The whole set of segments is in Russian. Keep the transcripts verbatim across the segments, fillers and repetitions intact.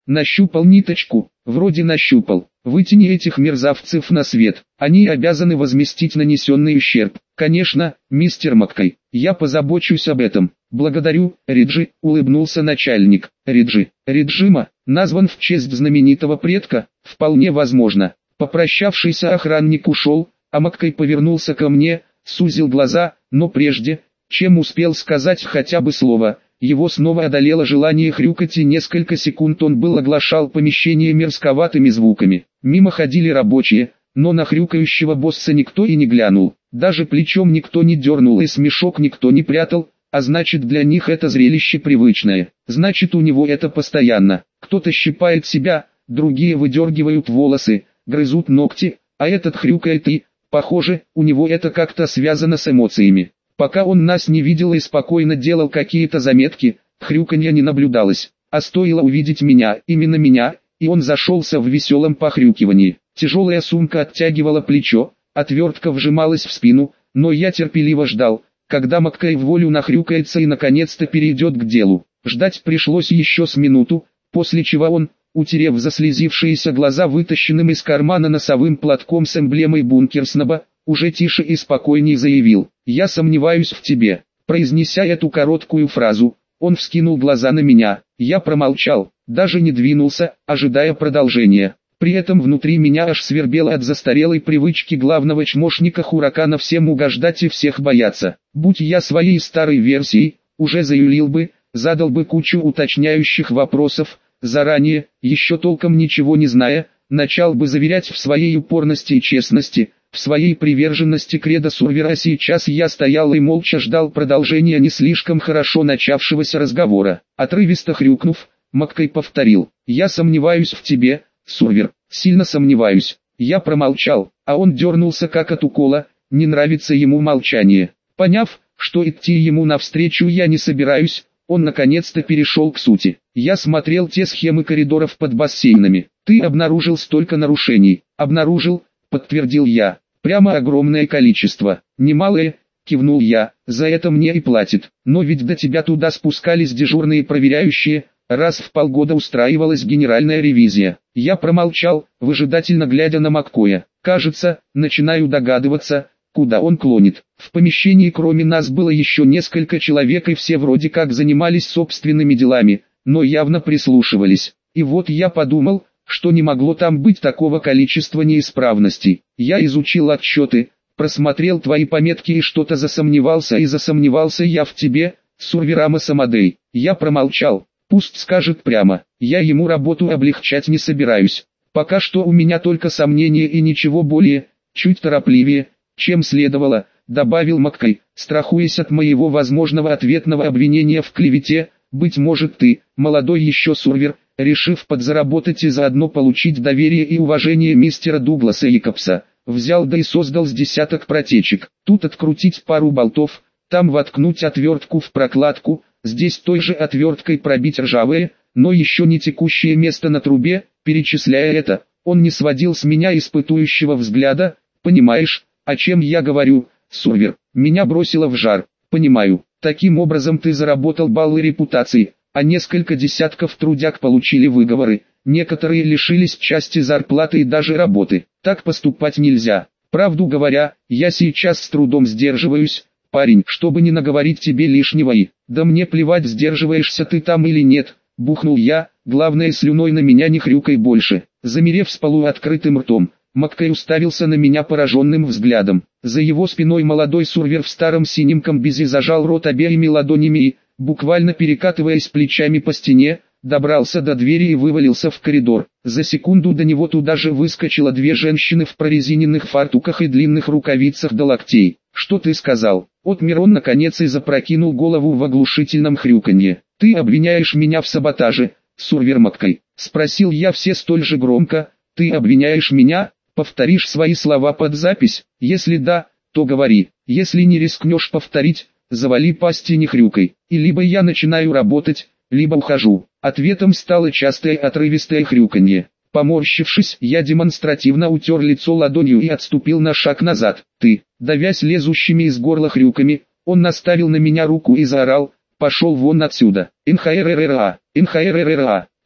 Нащупал ниточку, вроде нащупал. Вытяни этих мерзавцев на свет, они обязаны возместить нанесенный ущерб. Конечно, мистер Маккей, я позабочусь об этом. Благодарю, Риджи, улыбнулся начальник. Риджи, Риджима, назван в честь знаменитого предка, вполне возможно. Попрощавшийся охранник ушел, а Маккей повернулся ко мне, сузил глаза, но прежде, чем успел сказать хотя бы слово, его снова одолело желание хрюкать, и несколько секунд он был оглашал помещение мерзковатыми звуками. Мимо ходили рабочие, но на хрюкающего босса никто и не глянул, даже плечом никто не дернул и смешок никто не прятал, а значит для них это зрелище привычное, значит у него это постоянно. Кто-то щипает себя, другие выдергивают волосы, грызут ногти, а этот хрюкает и, похоже, у него это как-то связано с эмоциями. Пока он нас не видел и спокойно делал какие-то заметки, хрюканья не наблюдалось, а стоило увидеть меня, именно меня, и он зашелся в веселом похрюкивании. Тяжелая сумка оттягивала плечо, отвертка вжималась в спину, но я терпеливо ждал, когда Маккей в волю нахрюкается и наконец-то перейдет к делу. Ждать пришлось еще с минуту, после чего он, утерев заслезившиеся глаза вытащенным из кармана носовым платком с эмблемой Бункерсноба, уже тише и спокойней заявил: «Я сомневаюсь в тебе». Произнеся эту короткую фразу, он вскинул глаза на меня. Я промолчал, даже не двинулся, ожидая продолжения. При этом внутри меня аж свербело от застарелой привычки главного чмошника Хуракана всем угождать и всех бояться. Будь я своей старой версией, уже заюлил бы, задал бы кучу уточняющих вопросов, заранее, еще толком ничего не зная, начал бы заверять в своей упорности и честности, в своей приверженности кредо Сурвера. Сейчас я стоял и молча ждал продолжения не слишком хорошо начавшегося разговора. Отрывисто хрюкнув, Маккей повторил: «Я сомневаюсь в тебе, Сурвер, сильно сомневаюсь». Я промолчал, а он дернулся как от укола, не нравится ему молчание. Поняв, что идти ему навстречу я не собираюсь, он наконец-то перешел к сути. Я смотрел те схемы коридоров под бассейнами. Ты обнаружил столько нарушений. Обнаружил, подтвердил я. Прямо огромное количество. Немалое, кивнул я, за это мне и платят. Но ведь до тебя туда спускались дежурные проверяющие, раз в полгода устраивалась генеральная ревизия. Я промолчал, выжидательно глядя на Маккоя. Кажется, начинаю догадываться, куда он клонит. В помещении кроме нас было еще несколько человек, и все вроде как занимались собственными делами, но явно прислушивались. И вот я подумал, что не могло там быть такого количества неисправностей. Я изучил отчеты, просмотрел твои пометки и что-то засомневался, и засомневался я в тебе, Сурверама Самадей. Я промолчал, пусть скажет прямо, я ему работу облегчать не собираюсь. Пока что у меня только сомнения и ничего более. Чуть торопливее, чем следовало, добавил Маккей, страхуясь от моего возможного ответного обвинения в клевете. Быть может ты, молодой еще Сурвер, решив подзаработать и заодно получить доверие и уважение мистера Дугласа Якобса, взял да и создал с десяток протечек. Тут открутить пару болтов, там воткнуть отвертку в прокладку, здесь той же отверткой пробить ржавое, но еще не текущее место на трубе. Перечисляя это, он не сводил с меня испытующего взгляда. Понимаешь, о чем я говорю, Сурвер? Меня бросило в жар. Понимаю. Таким образом ты заработал баллы репутации, а несколько десятков трудяг получили выговоры, некоторые лишились части зарплаты и даже работы. Так поступать нельзя. Правду говоря, я сейчас с трудом сдерживаюсь, парень, чтобы не наговорить тебе лишнего и... Да мне плевать, сдерживаешься ты там или нет, бухнул я, главное слюной на меня не хрюкай больше. Замерев с полуоткрытым ртом, Маккей уставился на меня пораженным взглядом. За его спиной молодой Сурвер в старом синем комбизе зажал рот обеими ладонями и, буквально перекатываясь плечами по стене, добрался до двери и вывалился в коридор. За секунду до него туда же выскочило две женщины в прорезиненных фартуках и длинных рукавицах до локтей. «Что ты сказал?» Отмер он наконец и запрокинул голову в оглушительном хрюканье. «Ты обвиняешь меня в саботаже, Сурвер Маккей?» — спросил я все столь же громко. «Ты обвиняешь меня? Повторишь свои слова под запись? Если да, то говори. Если не рискнешь повторить, завали пасть и не хрюкай. И либо я начинаю работать, либо ухожу». Ответом стало частое отрывистое хрюканье. Поморщившись, я демонстративно утер лицо ладонью и отступил на шаг назад. «Ты», давясь лезущими из горла хрюками, он наставил на меня руку и заорал: «Пошел вон отсюда! эн ха эр эр эр а! эн ха эр эр эр а!»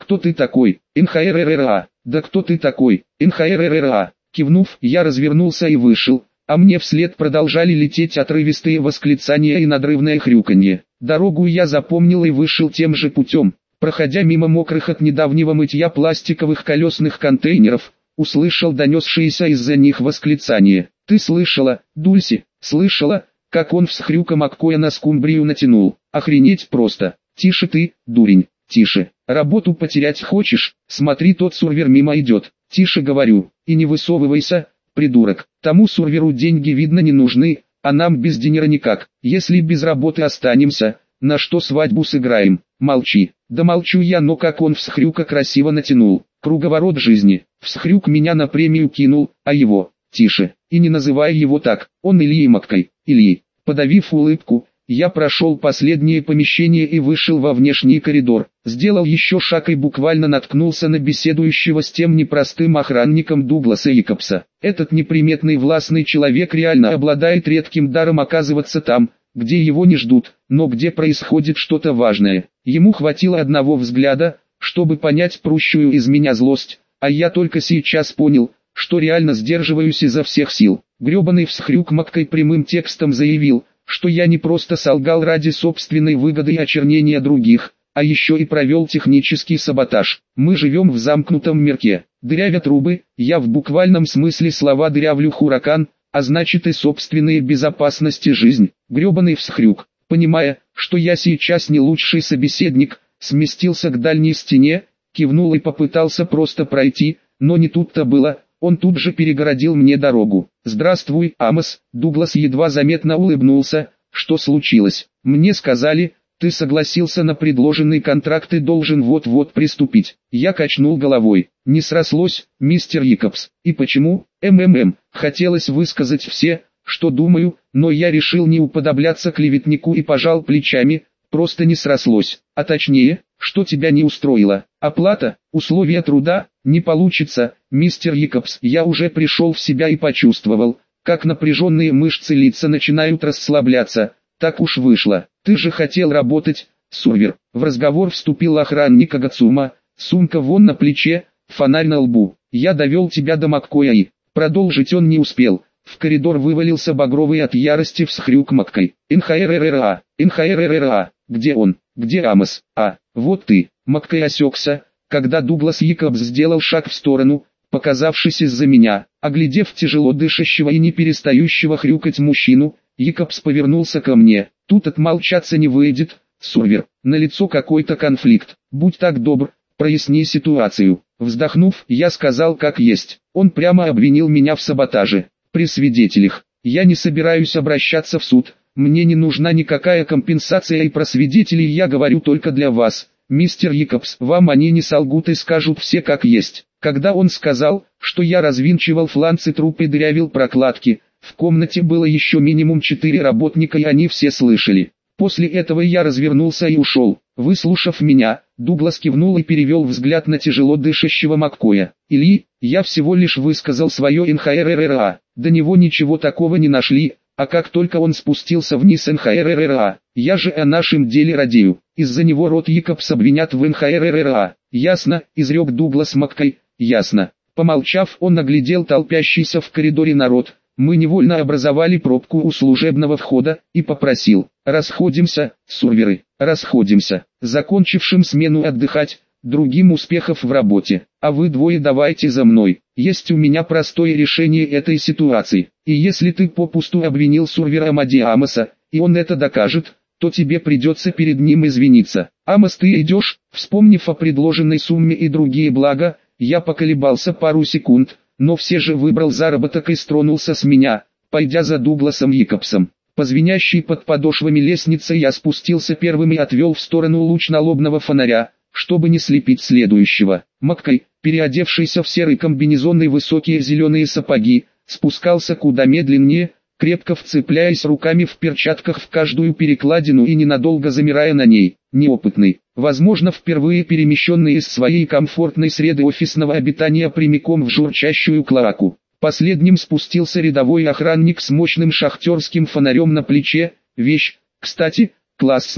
Кто ты такой? эн ха эр эр эр а. Да кто ты такой? эн ха эр эр эр а. Кивнув, я развернулся и вышел, а мне вслед продолжали лететь отрывистые восклицания и надрывное хрюканье. Дорогу я запомнил и вышел тем же путем. Проходя мимо мокрых от недавнего мытья пластиковых колесных контейнеров, услышал донесшиеся из-за них восклицание. «Ты слышала, Дульси, слышала, как он всхрюка Маккоя на скумбрию натянул? Охренеть просто! Тише ты, дурень, тише! Работу потерять хочешь? Смотри, тот сурвер мимо идет! Тише говорю, и не высовывайся, придурок! Тому сурверу деньги видно не нужны, а нам без денега никак. Если без работы останемся, на что свадьбу сыграем? Молчи!» Да молчу я, но как он всхрюка красиво натянул. Круговорот жизни. Всхрюк меня на премию кинул, а его, тише, и не называй его так, он Ильей Маккой, Ильи. Подавив улыбку, я прошел последнее помещение и вышел во внешний коридор. Сделал еще шаг и буквально наткнулся на беседующего с тем непростым охранником Дугласа Якобса. Этот неприметный властный человек реально обладает редким даром оказываться там, где его не ждут, но где происходит что-то важное. Ему хватило одного взгляда, чтобы понять прущую из меня злость, а я только сейчас понял, что реально сдерживаюсь изо всех сил. Гребаный всхрюк Маккой прямым текстом заявил, что я не просто солгал ради собственной выгоды и очернения других, а еще и провел технический саботаж. Мы живем в замкнутом мирке. Дырявя трубы, я в буквальном смысле слова дырявлю хуракан, а значит и собственные безопасности жизнь. Гребаный всхрюк, понимая, что я сейчас не лучший собеседник, сместился к дальней стене, кивнул и попытался просто пройти, но не тут-то было, он тут же перегородил мне дорогу. «Здравствуй, Амос», Дуглас едва заметно улыбнулся. «Что случилось? Мне сказали, ты согласился на предложенный контракт и должен вот-вот приступить». Я качнул головой. «Не срослось, мистер Якобс. И почему? МММ, хотелось высказать все, что думаю, но я решил не уподобляться клеветнику и пожал плечами, просто не срослось. А точнее, что тебя не устроило? Оплата, условия труда, не получится, мистер Якобс». Я уже пришел в себя и почувствовал, как напряженные мышцы лица начинают расслабляться. Так уж вышло. Ты же хотел работать, сурвер. В разговор вступил охранник Агацума, сумка вон на плече, фонарь на лбу. Я довел тебя до Маккоя и... Продолжить он не успел. В коридор вывалился багровый от ярости всхрюк Маккой. эн ха эр эр эр а, эн ха эр эр эр а, где он, где Амос? А, вот ты. Маккой осекся, когда Дуглас Якобс сделал шаг в сторону, показавшись из-за меня. Оглядев тяжело дышащего и не перестающего хрюкать мужчину, Якобс повернулся ко мне. Тут отмолчаться не выйдет, сурвер. Налицо какой-то конфликт. Будь так добр, проясни ситуацию. Вздохнув, я сказал как есть. Он прямо обвинил меня в саботаже. При свидетелях. Я не собираюсь обращаться в суд. Мне не нужна никакая компенсация, и про свидетелей я говорю только для вас. Мистер Якобс, вам они не солгут и скажут все как есть. Когда он сказал, что я развинчивал фланцы труб и дырявил прокладки, в комнате было еще минимум четыре работника, и они все слышали. После этого я развернулся и ушел. Выслушав меня, Дуглас кивнул и перевел взгляд на тяжело дышащего Маккоя. «Ильи, я всего лишь высказал свое эн ха эр эр эр а. До него ничего такого не нашли, а как только он спустился вниз эн ха эр эр эр а, я же о нашем деле радею. Из-за него род Якобс обвинят в эн ха эр эр эр а. Ясно», — изрек Дуглас Маккой. «Ясно». Помолчав, он оглядел толпящийся в коридоре народ. Мы невольно образовали пробку у служебного входа, и попросил: «Расходимся, сурверы, расходимся, закончившим смену отдыхать, другим успехов в работе, а вы двое давайте за мной. Есть у меня простое решение этой ситуации, и если ты попусту обвинил сурвера Амади Амоса, и он это докажет, то тебе придется перед ним извиниться. Амос, ты идешь?» Вспомнив о предложенной сумме и другие блага, я поколебался пару секунд, но все же выбрал заработок и стронулся с меня, пойдя за Дугласом Якобсом. По звенящей под подошвами лестнице я спустился первым и отвел в сторону луч налобного фонаря, чтобы не слепить следующего. Маккой, переодевшийся в серый комбинезон и высокие зеленые сапоги, спускался куда медленнее, крепко вцепляясь руками в перчатках в каждую перекладину и ненадолго замирая на ней. Неопытный, возможно впервые перемещенный из своей комфортной среды офисного обитания прямиком в журчащую клоаку. Последним спустился рядовой охранник с мощным шахтерским фонарем на плече, вещь, кстати, классная.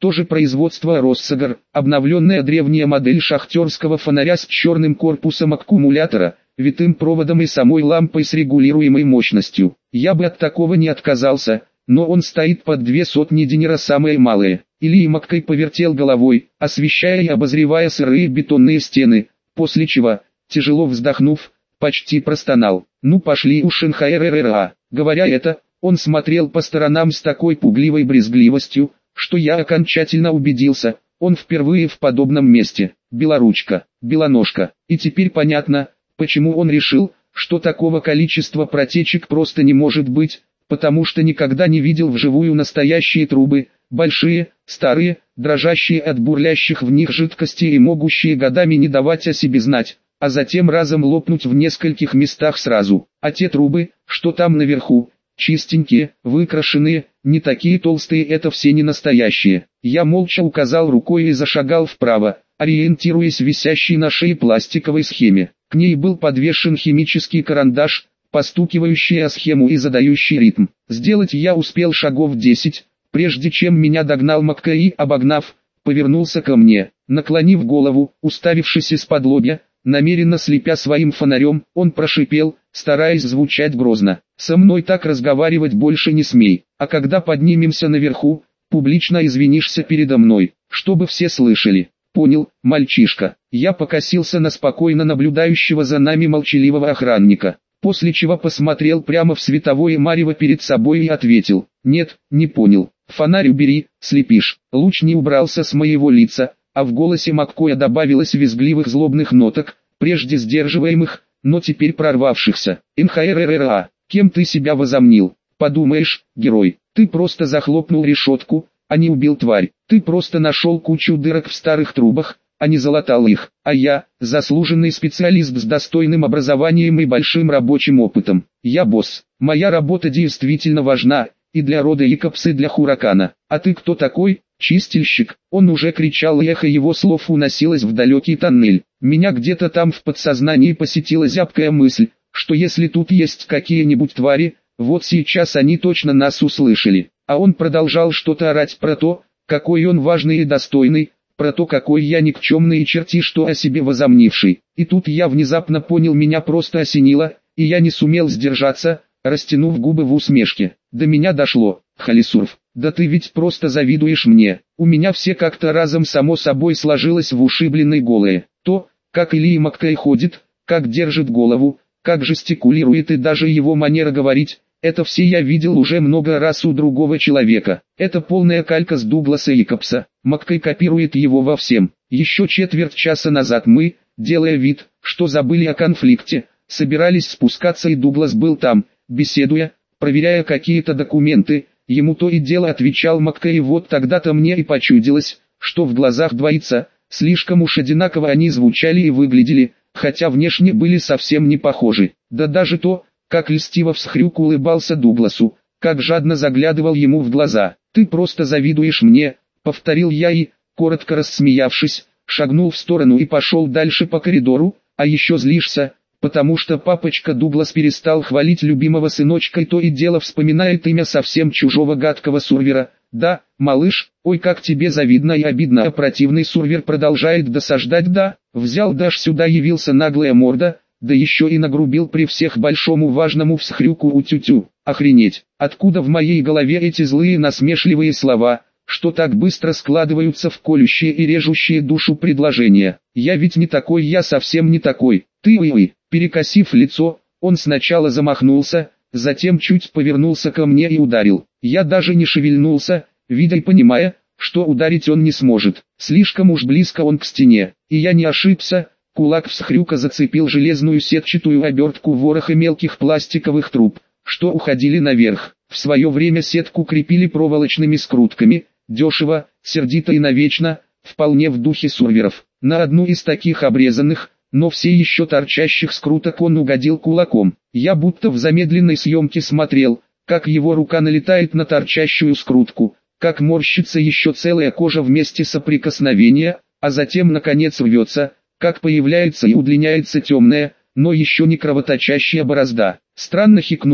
тоже производство Россагар, обновленная древняя модель шахтерского фонаря с черным корпусом аккумулятора, витым проводом и самой лампой с регулируемой мощностью. Я бы от такого не отказался, но он стоит под две сотни динера самое малое. Илья Маккей повертел головой, освещая и обозревая сырые бетонные стены, после чего, тяжело вздохнув, почти простонал. Ну пошли у Шенхай-РРА. Говоря это, он смотрел по сторонам с такой пугливой брезгливостью, что я окончательно убедился, он впервые в подобном месте. Белоручка, белоножка. И теперь понятно, почему он решил, что такого количества протечек просто не может быть, потому что никогда не видел вживую настоящие трубы, большие, старые, дрожащие от бурлящих в них жидкостей и могущие годами не давать о себе знать, а затем разом лопнуть в нескольких местах сразу. А те трубы, что там наверху, чистенькие, выкрашенные, не такие толстые, это все не настоящие. Я молча указал рукой и зашагал вправо, ориентируясь в висящей на шее пластиковой схеме. К ней был подвешен химический карандаш, постукивающий о схему и задающий ритм. Сделать я успел шагов десять, прежде чем меня догнал Маккей и, обогнав, повернулся ко мне. Наклонив голову, уставившись из-под лобья, намеренно слепя своим фонарем, он прошипел, стараясь звучать грозно: «Со мной так разговаривать больше не смей, а когда поднимемся наверху, публично извинишься передо мной, чтобы все слышали». «Понял, мальчишка». Я покосился на спокойно наблюдающего за нами молчаливого охранника, после чего посмотрел прямо в световое марево перед собой и ответил: «Нет, не понял. Фонарь убери, слепишь». Луч не убрался с моего лица, а в голосе Маккоя добавилось визгливых злобных ноток, прежде сдерживаемых, но теперь прорвавшихся. «НХРРА, кем ты себя возомнил? Подумаешь, герой, ты просто захлопнул решетку, а не убил тварь. Ты просто нашел кучу дырок в старых трубах, а не залатал их. А я, заслуженный специалист с достойным образованием и большим рабочим опытом. Я босс. Моя работа действительно важна, и для рода Якобс, и для Хуракана. А ты кто такой? Чистильщик?» Он уже кричал, и эхо его слов уносилось в далекий тоннель. Меня где-то там в подсознании посетила зябкая мысль, что если тут есть какие-нибудь твари, вот сейчас они точно нас услышали. А он продолжал что-то орать про то, какой он важный и достойный, про то, какой я никчемный и черти что о себе возомнивший. И тут я внезапно понял, меня просто осенило, и я не сумел сдержаться, растянув губы в усмешке. До меня дошло: Халисурф, да ты ведь просто завидуешь мне. У меня все как-то разом само собой сложилось в ушибленной голое. То, как Илья Маккей ходит, как держит голову, как жестикулирует и даже его манера говорить, это все я видел уже много раз у другого человека. Это полная калька с Дугласа Якобса. Маккей копирует его во всем. Еще четверть часа назад мы, делая вид, что забыли о конфликте, собирались спускаться, и Дуглас был там, беседуя, проверяя какие-то документы. Ему то и дело отвечал Маккей, и вот тогда-то мне и почудилось, что в глазах двоится, слишком уж одинаково они звучали и выглядели, хотя внешне были совсем не похожи. Да даже то, как льстиво всхрюк улыбался Дугласу, как жадно заглядывал ему в глаза. «Ты просто завидуешь мне», — повторил я и, коротко рассмеявшись, шагнул в сторону и пошел дальше по коридору. «А еще злишься, потому что папочка Дуглас перестал хвалить любимого сыночка и то и дело вспоминает имя совсем чужого гадкого Сурвера. Да, малыш, ой, как тебе завидно и обидно». А противный Сурвер продолжает досаждать. «Да, взял дашь сюда, явился наглая морда, да еще и нагрубил при всех большому важному всхрюку утю-тю. Охренеть, откуда в моей голове эти злые насмешливые слова, что так быстро складываются в колющие и режущие душу предложения? Я ведь не такой, я совсем не такой. Ты-ой-ой». Перекосив лицо, он сначала замахнулся, затем чуть повернулся ко мне и ударил. Я даже не шевельнулся, видя и понимая, что ударить он не сможет. Слишком уж близко он к стене. И я не ошибся. Кулак всхрюка зацепил железную сетчатую обертку вороха мелких пластиковых труб, что уходили наверх. В свое время сетку крепили проволочными скрутками, дешево, сердито и навечно, вполне в духе Сурверов. На одну из таких обрезанных, но все еще торчащих скруток он угодил кулаком. Я будто в замедленной съемке смотрел, как его рука налетает на торчащую скрутку, как морщится еще целая кожа в месте соприкосновения, а затем наконец рвется, как появляется и удлиняется темная, но еще не кровоточащая борозда. Странно хикнув,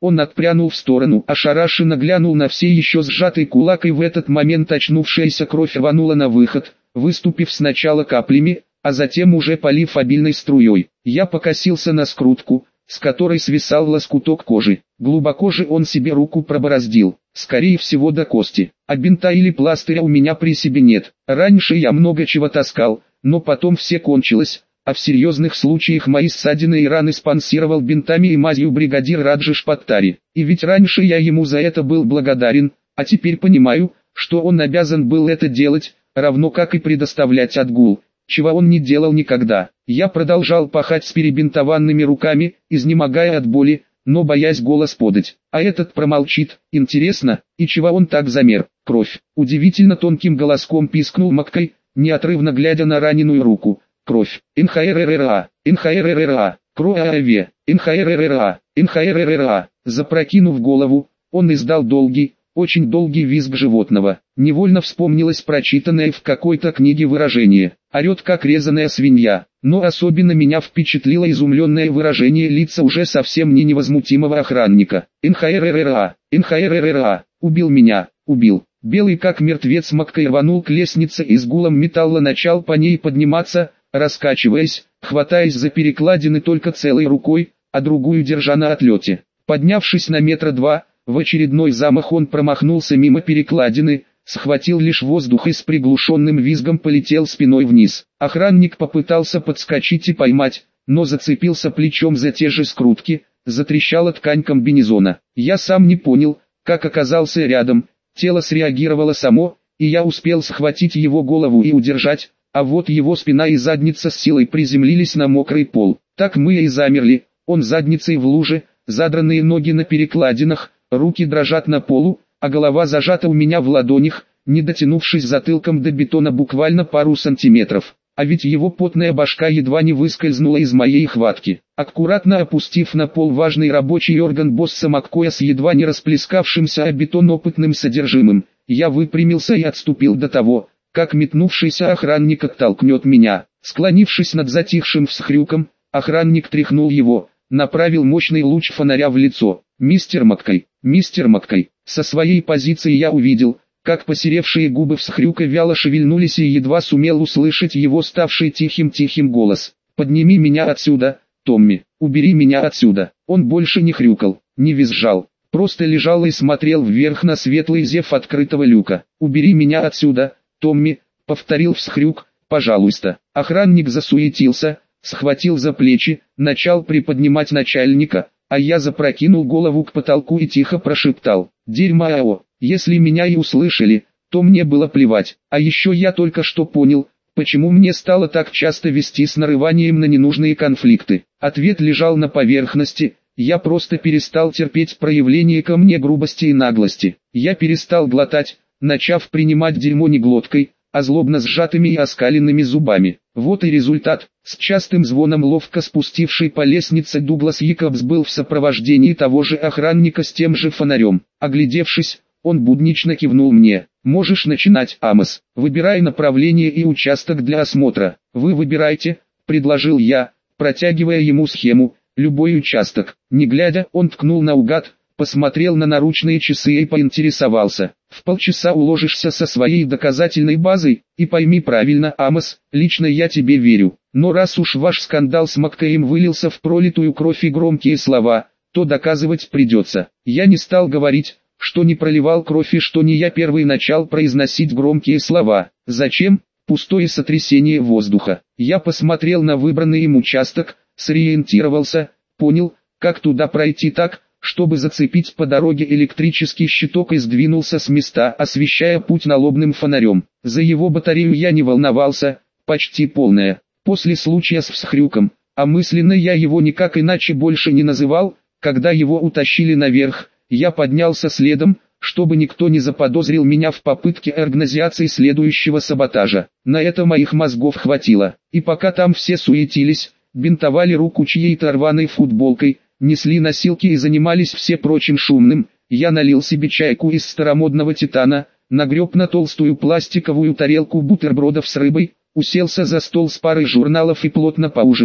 Он отпрянул в сторону, ошарашенно глянул на все еще сжатый кулак, и в этот момент очнувшаяся кровь рванула на выход, выступив сначала каплями, а затем уже полив обильной струей. Я покосился на скрутку, с которой свисал лоскуток кожи. Глубоко же он себе руку пробороздил, скорее всего до кости. А бинта или пластыря у меня при себе нет. Раньше я много чего таскал, но потом все кончилось, а в серьезных случаях мои ссадины и раны спонсировал бинтами и мазью бригадир Раджеш Паттари. И ведь раньше я ему за это был благодарен, а теперь понимаю, что он обязан был это делать, равно как и предоставлять отгул, чего он не делал никогда. Я продолжал пахать с перебинтованными руками, изнемогая от боли, но боясь голос подать. А этот промолчит. Интересно, и чего он так замер? Кровь. Удивительно тонким голоском пискнул Маккай, неотрывно глядя на раненую руку. Кровь. НХРРРА, НХРРРА, кровь, НХРРРА, НХРРРА. Запрокинув голову, он издал долгий, очень долгий визг животного. Невольно вспомнилось прочитанное в какой-то книге выражение: «Орет как резаная свинья». Но особенно меня впечатлило изумленное выражение лица уже совсем не невозмутимого охранника. НХРРРА, НХРРРА, убил меня, убил. Белый как мертвец Маккай рванул к лестнице и с гулом металла начал по ней подниматься, раскачиваясь, хватаясь за перекладины только целой рукой, а другую держа на отлете. Поднявшись на метра два, в очередной замах он промахнулся мимо перекладины, схватил лишь воздух и с приглушенным визгом полетел спиной вниз. Охранник попытался подскочить и поймать, но зацепился плечом за те же скрутки, затрещала ткань комбинезона. Я сам не понял, как оказался рядом, тело среагировало само, и я успел схватить его голову и удержать, а вот его спина и задница с силой приземлились на мокрый пол. Так мы и замерли, он задницей в луже, задранные ноги на перекладинах, руки дрожат на полу, а голова зажата у меня в ладонях, не дотянувшись затылком до бетона буквально пару сантиметров. А ведь его потная башка едва не выскользнула из моей хватки. Аккуратно опустив на пол важный рабочий орган босса Маккоя с едва не расплескавшимся о бетон опытным содержимым, я выпрямился и отступил до того, как метнувшийся охранник оттолкнет меня. Склонившись над затихшим всхрюком, охранник тряхнул его, направил мощный луч фонаря в лицо. «Мистер Маккай, мистер Маккай». Со своей позиции я увидел, как посеревшие губы всхрюка вяло шевельнулись, и едва сумел услышать его ставший тихим-тихим голос. «Подними меня отсюда, Томми, убери меня отсюда». Он больше не хрюкал, не визжал, просто лежал и смотрел вверх на светлый зев открытого люка. «Убери меня отсюда, Томми», — повторил всхрюк, — «пожалуйста». Охранник засуетился, схватил за плечи, начал приподнимать начальника, а я запрокинул голову к потолку и тихо прошептал: «Дерьмо АО». Если меня и услышали, то мне было плевать. А еще я только что понял, почему мне стало так часто вести с нарыванием на ненужные конфликты. Ответ лежал на поверхности. Я просто перестал терпеть проявление ко мне грубости и наглости. Я перестал глотать, начав принимать дерьмо не глоткой, а злобно сжатыми и оскаленными зубами. Вот и результат. С частым звоном ловко спустивший по лестнице Дуглас Якобс был в сопровождении того же охранника с тем же фонарем. Оглядевшись, он буднично кивнул мне. «Можешь начинать, Амос. Выбирай направление и участок для осмотра». «Вы выбирайте», — предложил я, протягивая ему схему. «Любой участок». Не глядя, он ткнул наугад, посмотрел на наручные часы и поинтересовался: «В полчаса уложишься со своей доказательной базой? И пойми правильно, Амос, лично я тебе верю. Но раз уж ваш скандал с Маккаем вылился в пролитую кровь и громкие слова, то доказывать придется». Я не стал говорить, что не проливал кровь и что не я первый начал произносить громкие слова. Зачем? Пустое сотрясение воздуха. Я посмотрел на выбранный им участок, сориентировался, понял, как туда пройти так, чтобы зацепить по дороге электрический щиток, и сдвинулся с места, освещая путь налобным фонарем. За его батарею я не волновался, почти полная. После случая с всхрюком, а мысленно я его никак иначе больше не называл, когда его утащили наверх, я поднялся следом, чтобы никто не заподозрил меня в попытке организации следующего саботажа. На это моих мозгов хватило. И пока там все суетились, бинтовали руку чьей-то рваной футболкой, несли носилки и занимались все прочим шумным, я налил себе чайку из старомодного титана, нагреб на толстую пластиковую тарелку бутербродов с рыбой, уселся за стол с парой журналов и плотно поужинал,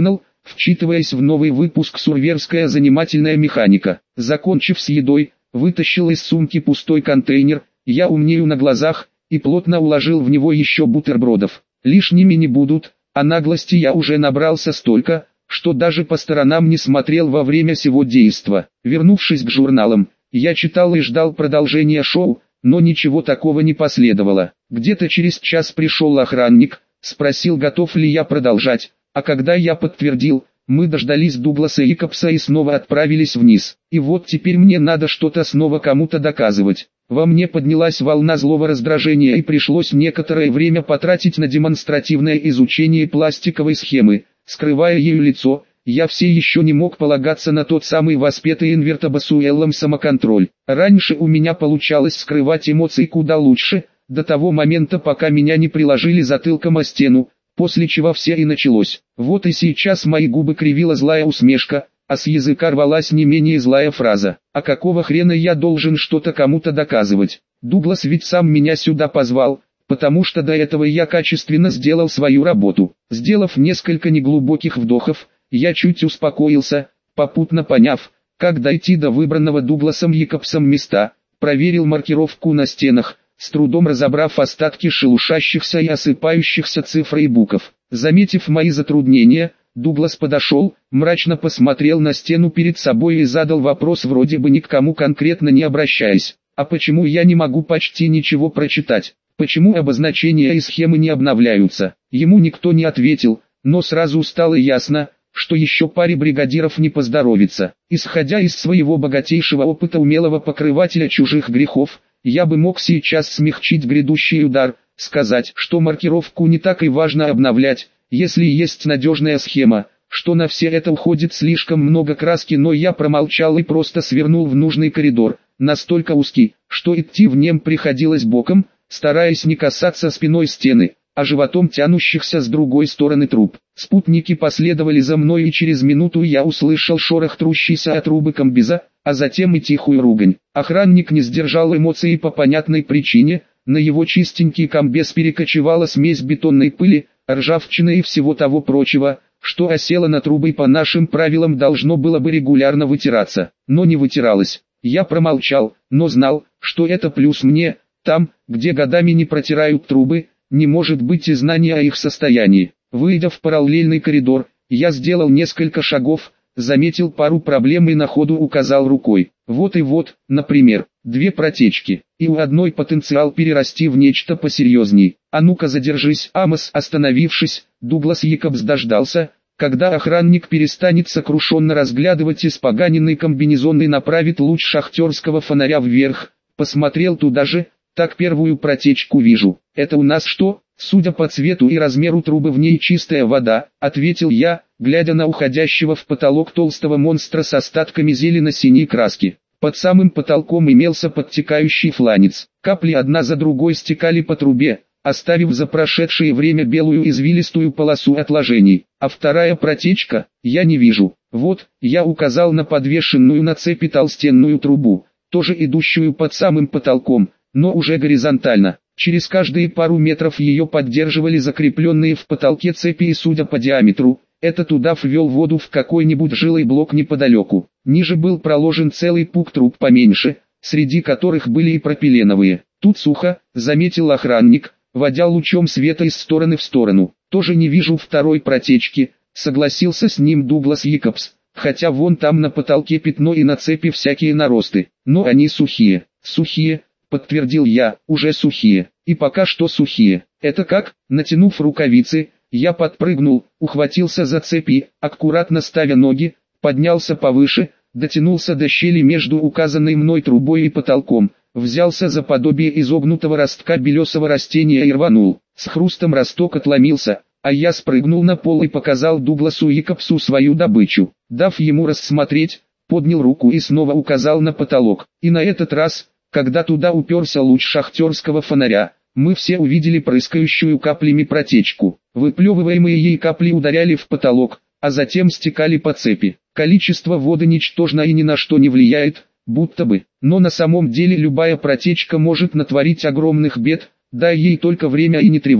вчитываясь в новый выпуск «Сурверская занимательная механика». Закончив с едой, вытащил из сумки пустой контейнер, я умнею на глазах, и плотно уложил в него еще бутербродов. Лишними не будут, а наглости я уже набрался столько, что даже по сторонам не смотрел во время сего действа. Вернувшись к журналам, я читал и ждал продолжения шоу, но ничего такого не последовало. Где-то через час пришел охранник, спросил, готов ли я продолжать, а когда я подтвердил, мы дождались Дугласа Якобса и снова отправились вниз. И вот теперь мне надо что-то снова кому-то доказывать. Во мне поднялась волна злого раздражения и пришлось некоторое время потратить на демонстративное изучение пластиковой схемы. Скрывая ею лицо, я все еще не мог полагаться на тот самый воспетый Инвертобасуэллом самоконтроль. Раньше у меня получалось скрывать эмоции куда лучше, до того момента, пока меня не приложили затылком о стену, после чего все и началось. Вот и сейчас мои губы кривила злая усмешка, а с языка рвалась не менее злая фраза. А какого хрена я должен что-то кому-то доказывать? Дуглас ведь сам меня сюда позвал, потому что до этого я качественно сделал свою работу. Сделав несколько неглубоких вдохов, я чуть успокоился, попутно поняв, как дойти до выбранного Дугласом Якобсом места, проверил маркировку на стенах, с трудом разобрав остатки шелушащихся и осыпающихся цифр и букв. Заметив мои затруднения, Дуглас подошел, мрачно посмотрел на стену перед собой и задал вопрос, вроде бы ни к кому конкретно не обращаясь. А почему я не могу почти ничего прочитать? Почему обозначения и схемы не обновляются? Ему никто не ответил, но сразу стало ясно, что еще паре бригадиров не поздоровится. Исходя из своего богатейшего опыта умелого покрывателя чужих грехов, я бы мог сейчас смягчить грядущий удар, сказать, что маркировку не так и важно обновлять, если есть надежная схема, что на все это уходит слишком много краски, но я промолчал и просто свернул в нужный коридор, настолько узкий, что идти в нем приходилось боком, стараясь не касаться спиной стены, а животом тянущихся с другой стороны труб. Спутники последовали за мной, и через минуту я услышал шорох трущейся от трубы комбиза, а затем и тихую ругань. Охранник не сдержал эмоций по понятной причине, на его чистенький комбез перекочевала смесь бетонной пыли, ржавчины и всего того прочего, что осело на трубы и по нашим правилам должно было бы регулярно вытираться, но не вытиралось. Я промолчал, но знал, что это плюс мне. Там, где годами не протирают трубы, не может быть и знания о их состоянии. Выйдя в параллельный коридор, я сделал несколько шагов, заметил пару проблем и на ходу указал рукой. Вот и вот, например, две протечки, и у одной потенциал перерасти в нечто посерьезней. А ну-ка задержись, Амос. Остановившись, Дуглас Якобс дождался, когда охранник перестанет сокрушенно разглядывать испоганенный комбинезон и направит луч шахтерского фонаря вверх, посмотрел туда же. Так, первую протечку вижу. Это у нас что? Судя по цвету и размеру трубы, в ней чистая вода, ответил я, глядя на уходящего в потолок толстого монстра с остатками зелено-синей краски. Под самым потолком имелся подтекающий фланец. Капли одна за другой стекали по трубе, оставив за прошедшее время белую извилистую полосу отложений. А вторая протечка, я не вижу. Вот, я указал на подвешенную на цепи толстенную трубу, тоже идущую под самым потолком, но уже горизонтально. Через каждые пару метров ее поддерживали закрепленные в потолке цепи, и судя по диаметру, этот удав ввел воду в какой-нибудь жилый блок неподалеку. Ниже был проложен целый пук труб поменьше, среди которых были и пропиленовые. Тут сухо, заметил охранник, водя лучом света из стороны в сторону. Тоже не вижу второй протечки, согласился с ним Дуглас Якобс, хотя вон там на потолке пятно и на цепи всякие наросты, но они сухие. Сухие, подтвердил я, уже сухие, и пока что сухие. Это как? Натянув рукавицы, я подпрыгнул, ухватился за цепи, аккуратно ставя ноги, поднялся повыше, дотянулся до щели между указанной мной трубой и потолком, взялся за подобие изогнутого ростка белесого растения и рванул. С хрустом росток отломился, а я спрыгнул на пол и показал Дугласу Якобсу свою добычу. Дав ему рассмотреть, поднял руку и снова указал на потолок. И на этот раз, когда туда уперся луч шахтерского фонаря, мы все увидели прыскающую каплями протечку. Выплевываемые ей капли ударяли в потолок, а затем стекали по цепи. Количество воды ничтожно и ни на что не влияет, будто бы. Но на самом деле любая протечка может натворить огромных бед, дай ей только время и не тревожь.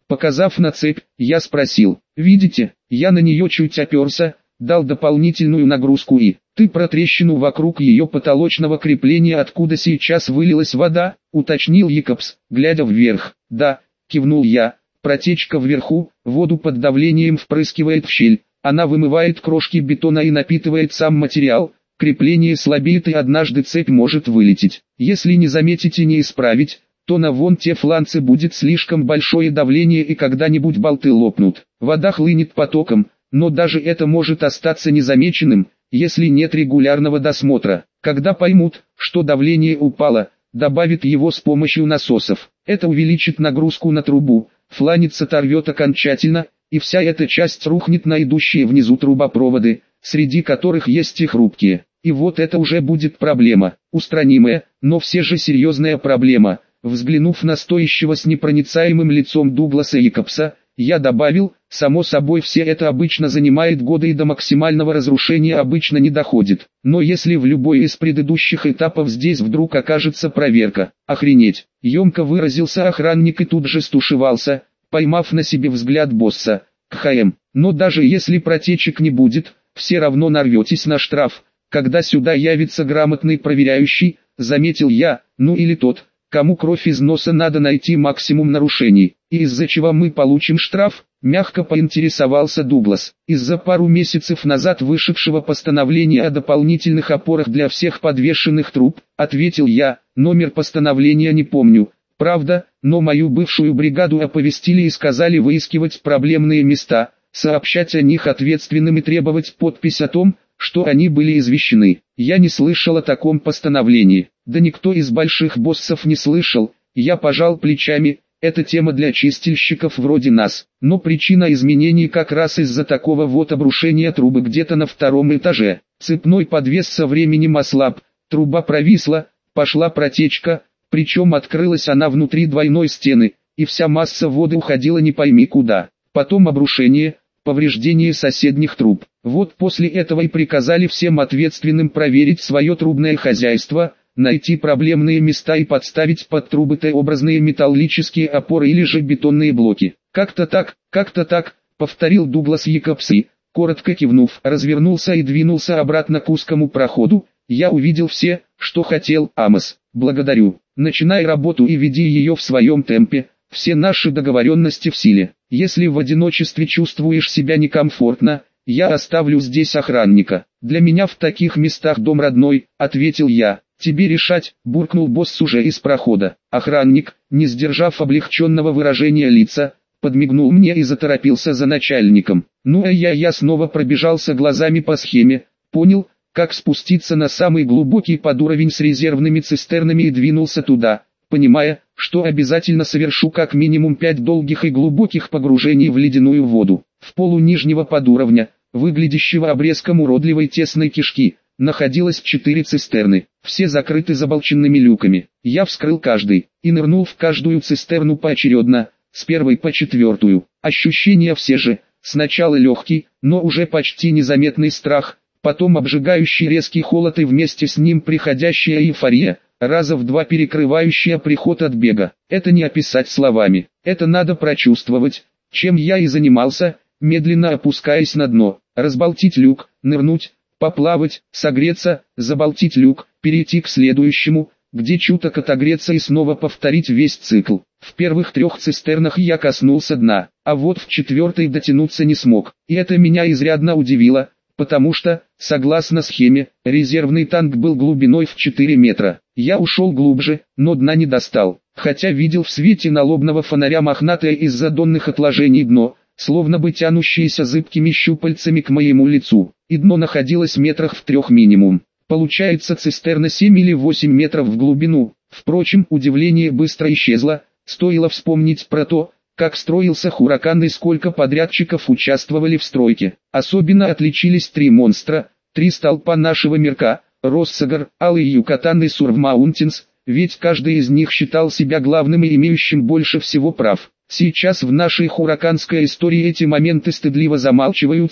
Показав на цепь, я спросил: «Видите, я на нее чуть оперся, дал дополнительную нагрузку и...» «Ты про трещину вокруг ее потолочного крепления, откуда сейчас вылилась вода?» — уточнил Якобс, глядя вверх. «Да», — кивнул я, — «протечка вверху, воду под давлением впрыскивает в щель, она вымывает крошки бетона и напитывает сам материал, крепление слабеет и однажды цепь может вылететь. Если не заметить и не исправить, то на вон те фланцы будет слишком большое давление и когда-нибудь болты лопнут. Вода хлынет потоком, но даже это может остаться незамеченным, если нет регулярного досмотра. Когда поймут, что давление упало, добавят его с помощью насосов. Это увеличит нагрузку на трубу, фланец оторвет окончательно, и вся эта часть рухнет на идущие внизу трубопроводы, среди которых есть и хрупкие. И вот это уже будет проблема, устранимая, но все же серьезная проблема. Взглянув на стоящего с непроницаемым лицом Дугласа Якобса, я добавил: само собой все это обычно занимает годы и до максимального разрушения обычно не доходит. Но если в любой из предыдущих этапов здесь вдруг окажется проверка, охренеть. Емко выразился охранник и тут же стушевался, поймав на себе взгляд босса. Кхм, но даже если протечек не будет, все равно нарветесь на штраф, когда сюда явится грамотный проверяющий, заметил я, ну или тот, кому кровь из носа надо найти максимум нарушений. И из-за чего мы получим штраф? Мягко поинтересовался Дуглас. Из-за пару месяцев назад вышедшего постановления о дополнительных опорах для всех подвешенных труб, ответил я, номер постановления не помню. Правда, но мою бывшую бригаду оповестили и сказали выискивать проблемные места, сообщать о них ответственным и требовать подпись о том, что они были извещены. Я не слышал о таком постановлении. Да никто из больших боссов не слышал. Я пожал плечами. Это тема для чистильщиков вроде нас. Но причина изменений как раз из-за такого вот обрушения трубы где-то на втором этаже. Цепной подвес со временем ослаб, труба провисла, пошла протечка, причем открылась она внутри двойной стены, и вся масса воды уходила не пойми куда. Потом обрушение, повреждение соседних труб. Вот после этого и приказали всем ответственным проверить свое трубное хозяйство, найти проблемные места и подставить под трубы Т-образные металлические опоры или же бетонные блоки. «Как-то так, как-то так», — повторил Дуглас Якобс и, коротко кивнув, развернулся и двинулся обратно к узкому проходу. «Я увидел все, что хотел, Амос. Благодарю. Начинай работу и веди ее в своем темпе. Все наши договоренности в силе. Если в одиночестве чувствуешь себя некомфортно, я оставлю здесь охранника. Для меня в таких местах дом родной», — ответил я. «Тебе решать», — буркнул босс уже из прохода. Охранник, не сдержав облегченного выражения лица, подмигнул мне и заторопился за начальником. Ну а я я снова пробежался глазами по схеме, понял, как спуститься на самый глубокий подуровень с резервными цистернами и двинулся туда, понимая, что обязательно совершу как минимум пять долгих и глубоких погружений в ледяную воду. В полу нижнего подуровня, выглядящего обрезком уродливой тесной кишки, находилось четыре цистерны, все закрыты заболченными люками. Я вскрыл каждый и нырнул в каждую цистерну поочередно, с первой по четвертую. Ощущения все же, сначала легкий, но уже почти незаметный страх, потом обжигающий резкий холод и вместе с ним приходящая эйфория, раза в два перекрывающая приход от бега. Это не описать словами, это надо прочувствовать, чем я и занимался, медленно опускаясь на дно, разболтить люк, нырнуть, поплавать, согреться, заболтить люк, перейти к следующему, где чуток отогреться и снова повторить весь цикл. В первых трех цистернах я коснулся дна, а вот в четвертой дотянуться не смог. И это меня изрядно удивило, потому что, согласно схеме, резервный танк был глубиной в четыре метра. Я ушел глубже, но дна не достал, хотя видел в свете налобного фонаря мохнатое из-за донных отложений дно, словно бы тянущиеся зыбкими щупальцами к моему лицу, и дно находилось метрах в трех минимум. Получается цистерна семь или восемь метров в глубину. Впрочем, удивление быстро исчезло, стоило вспомнить про то, как строился Хуракан и сколько подрядчиков участвовали в стройке. Особенно отличились три монстра, три столпа нашего мирка, Россагар, Алый Юкатан и Сурв Маунтинс, ведь каждый из них считал себя главным и имеющим больше всего прав. Сейчас в нашей хураканской истории эти моменты стыдливо замалчиваются,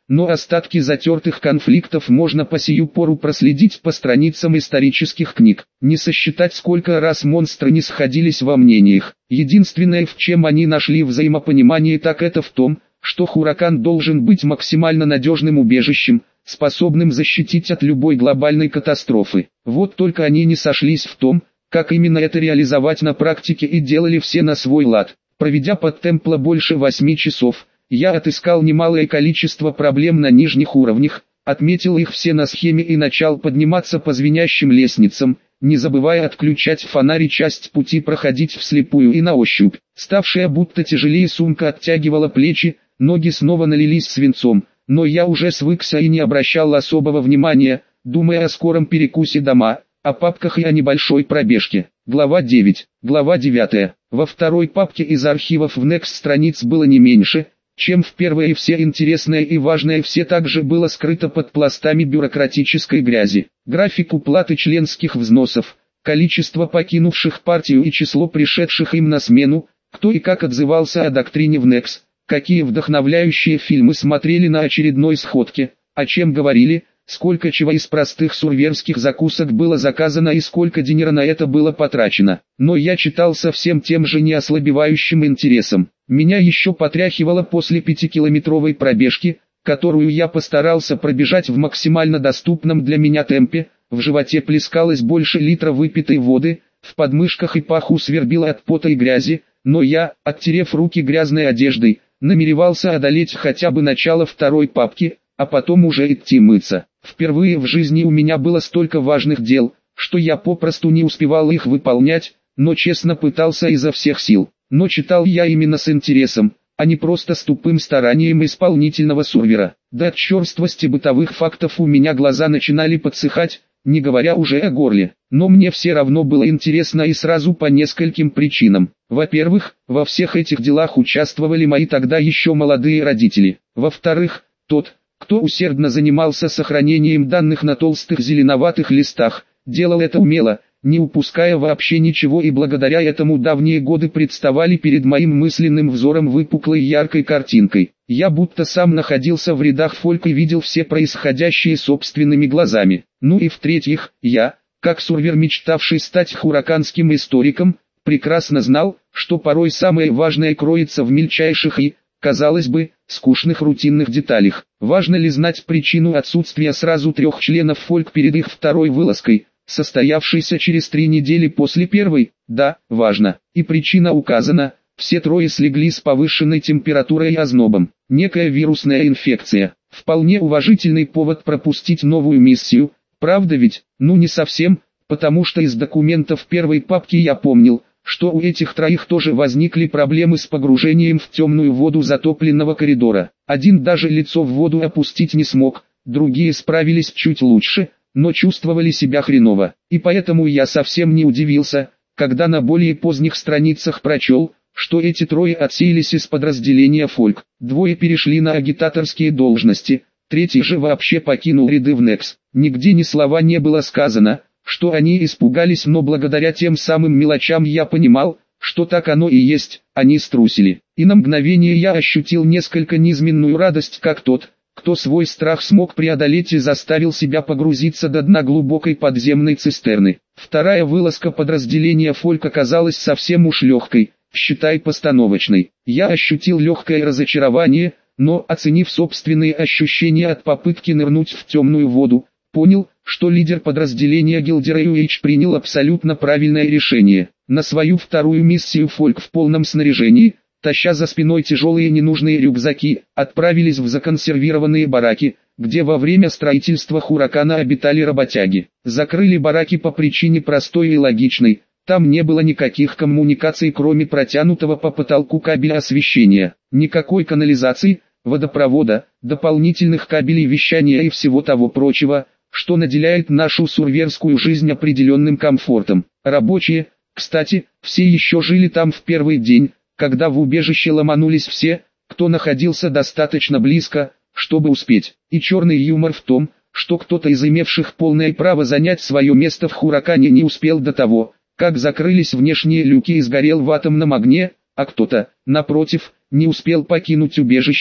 но остатки затертых конфликтов можно по сию пору проследить по страницам исторических книг. Не сосчитать, сколько раз монстры не сходились во мнениях. Единственное, в чем они нашли взаимопонимание, так это в том, что Huracan должен быть максимально надежным убежищем, способным защитить от любой глобальной катастрофы. Вот только они не сошлись в том, как именно это реализовать на практике, и делали все на свой лад. Проведя под Темпло больше восьми часов, я отыскал немалое количество проблем на нижних уровнях, отметил их все на схеме и начал подниматься по звенящим лестницам, не забывая отключать фонарь и часть пути проходить вслепую и на ощупь. Ставшая будто тяжелее сумка оттягивала плечи, ноги снова налились свинцом, но я уже свыкся и не обращал особого внимания, думая о скором перекусе дома, о папках и о небольшой пробежке. Глава девять. Глава девятая. Во второй папке из архивов в Next страниц было не меньше, чем в первой, и все интересное и важное все также было скрыто под пластами бюрократической грязи. График уплаты членских взносов, количество покинувших партию и число пришедших им на смену, кто и как отзывался о доктрине в Next, какие вдохновляющие фильмы смотрели на очередной сходке, о чем говорили, сколько чего из простых сурверских закусок было заказано и сколько денег на это было потрачено. Но я читал со всем тем же неослабевающим интересом. Меня еще потряхивало после пятикилометровой пробежки, которую я постарался пробежать в максимально доступном для меня темпе. В животе плескалось больше литра выпитой воды, в подмышках и паху свербило от пота и грязи, но я, оттерев руки грязной одеждой, намеревался одолеть хотя бы начало второй папки, а потом уже идти мыться. Впервые в жизни у меня было столько важных дел, что я попросту не успевал их выполнять, но честно пытался изо всех сил. Но читал я именно с интересом, а не просто с тупым старанием исполнительного сурвера. До черствости бытовых фактов у меня глаза начинали подсыхать, не говоря уже о горле. Но мне все равно было интересно, и сразу по нескольким причинам. Во-первых, во всех этих делах участвовали мои тогда еще молодые родители. Во-вторых, тот, кто усердно занимался сохранением данных на толстых зеленоватых листах, делал это умело, не упуская вообще ничего, и благодаря этому давние годы представали перед моим мысленным взором выпуклой яркой картинкой. Я будто сам находился в рядах фольк и видел все происходящее собственными глазами. Ну и в-третьих, я, как сурвер, мечтавший стать хураканским историком, прекрасно знал, что порой самое важное кроется в мельчайших и, казалось бы, скучных рутинных деталях. Важно ли знать причину отсутствия сразу трех членов фольк перед их второй вылазкой, состоявшейся через три недели после первой? Да, важно. И причина указана: все трое слегли с повышенной температурой и ознобом. Некая вирусная инфекция. Вполне уважительный повод пропустить новую миссию, правда ведь? Ну не совсем, потому что из документов первой папки я помнил, что у этих троих тоже возникли проблемы с погружением в темную воду затопленного коридора. Один даже лицо в воду опустить не смог, другие справились чуть лучше, но чувствовали себя хреново. И поэтому я совсем не удивился, когда на более поздних страницах прочел, что эти трое отсеялись из подразделения фольк. Двое перешли на агитаторские должности, третий же вообще покинул ряды в Next. Нигде ни слова не было сказано, что они испугались, но благодаря тем самым мелочам я понимал, что так оно и есть, они струсили. И на мгновение я ощутил несколько низменную радость, как тот, кто свой страх смог преодолеть и заставил себя погрузиться до дна глубокой подземной цистерны. Вторая вылазка подразделения фольк оказалась совсем уж легкой, считай постановочной. Я ощутил легкое разочарование, но, оценив собственные ощущения от попытки нырнуть в темную воду, понял, что лидер подразделения Гилдерей Уэйч принял абсолютно правильное решение. На свою вторую миссию фольк в полном снаряжении, таща за спиной тяжелые ненужные рюкзаки, отправились в законсервированные бараки, где во время строительства Huracana обитали работяги. Закрыли бараки по причине простой и логичной: там не было никаких коммуникаций, кроме протянутого по потолку кабеля освещения, никакой канализации, водопровода, дополнительных кабелей вещания и всего того прочего, что наделяет нашу сурверскую жизнь определенным комфортом. Рабочие, кстати, все еще жили там в первый день, когда в убежище ломанулись все, кто находился достаточно близко, чтобы успеть. И черный юмор в том, что кто-то из имевших полное право занять свое место в Huracane не успел до того, как закрылись внешние люки и сгорел в атомном огне, а кто-то, напротив, не успел покинуть убежище,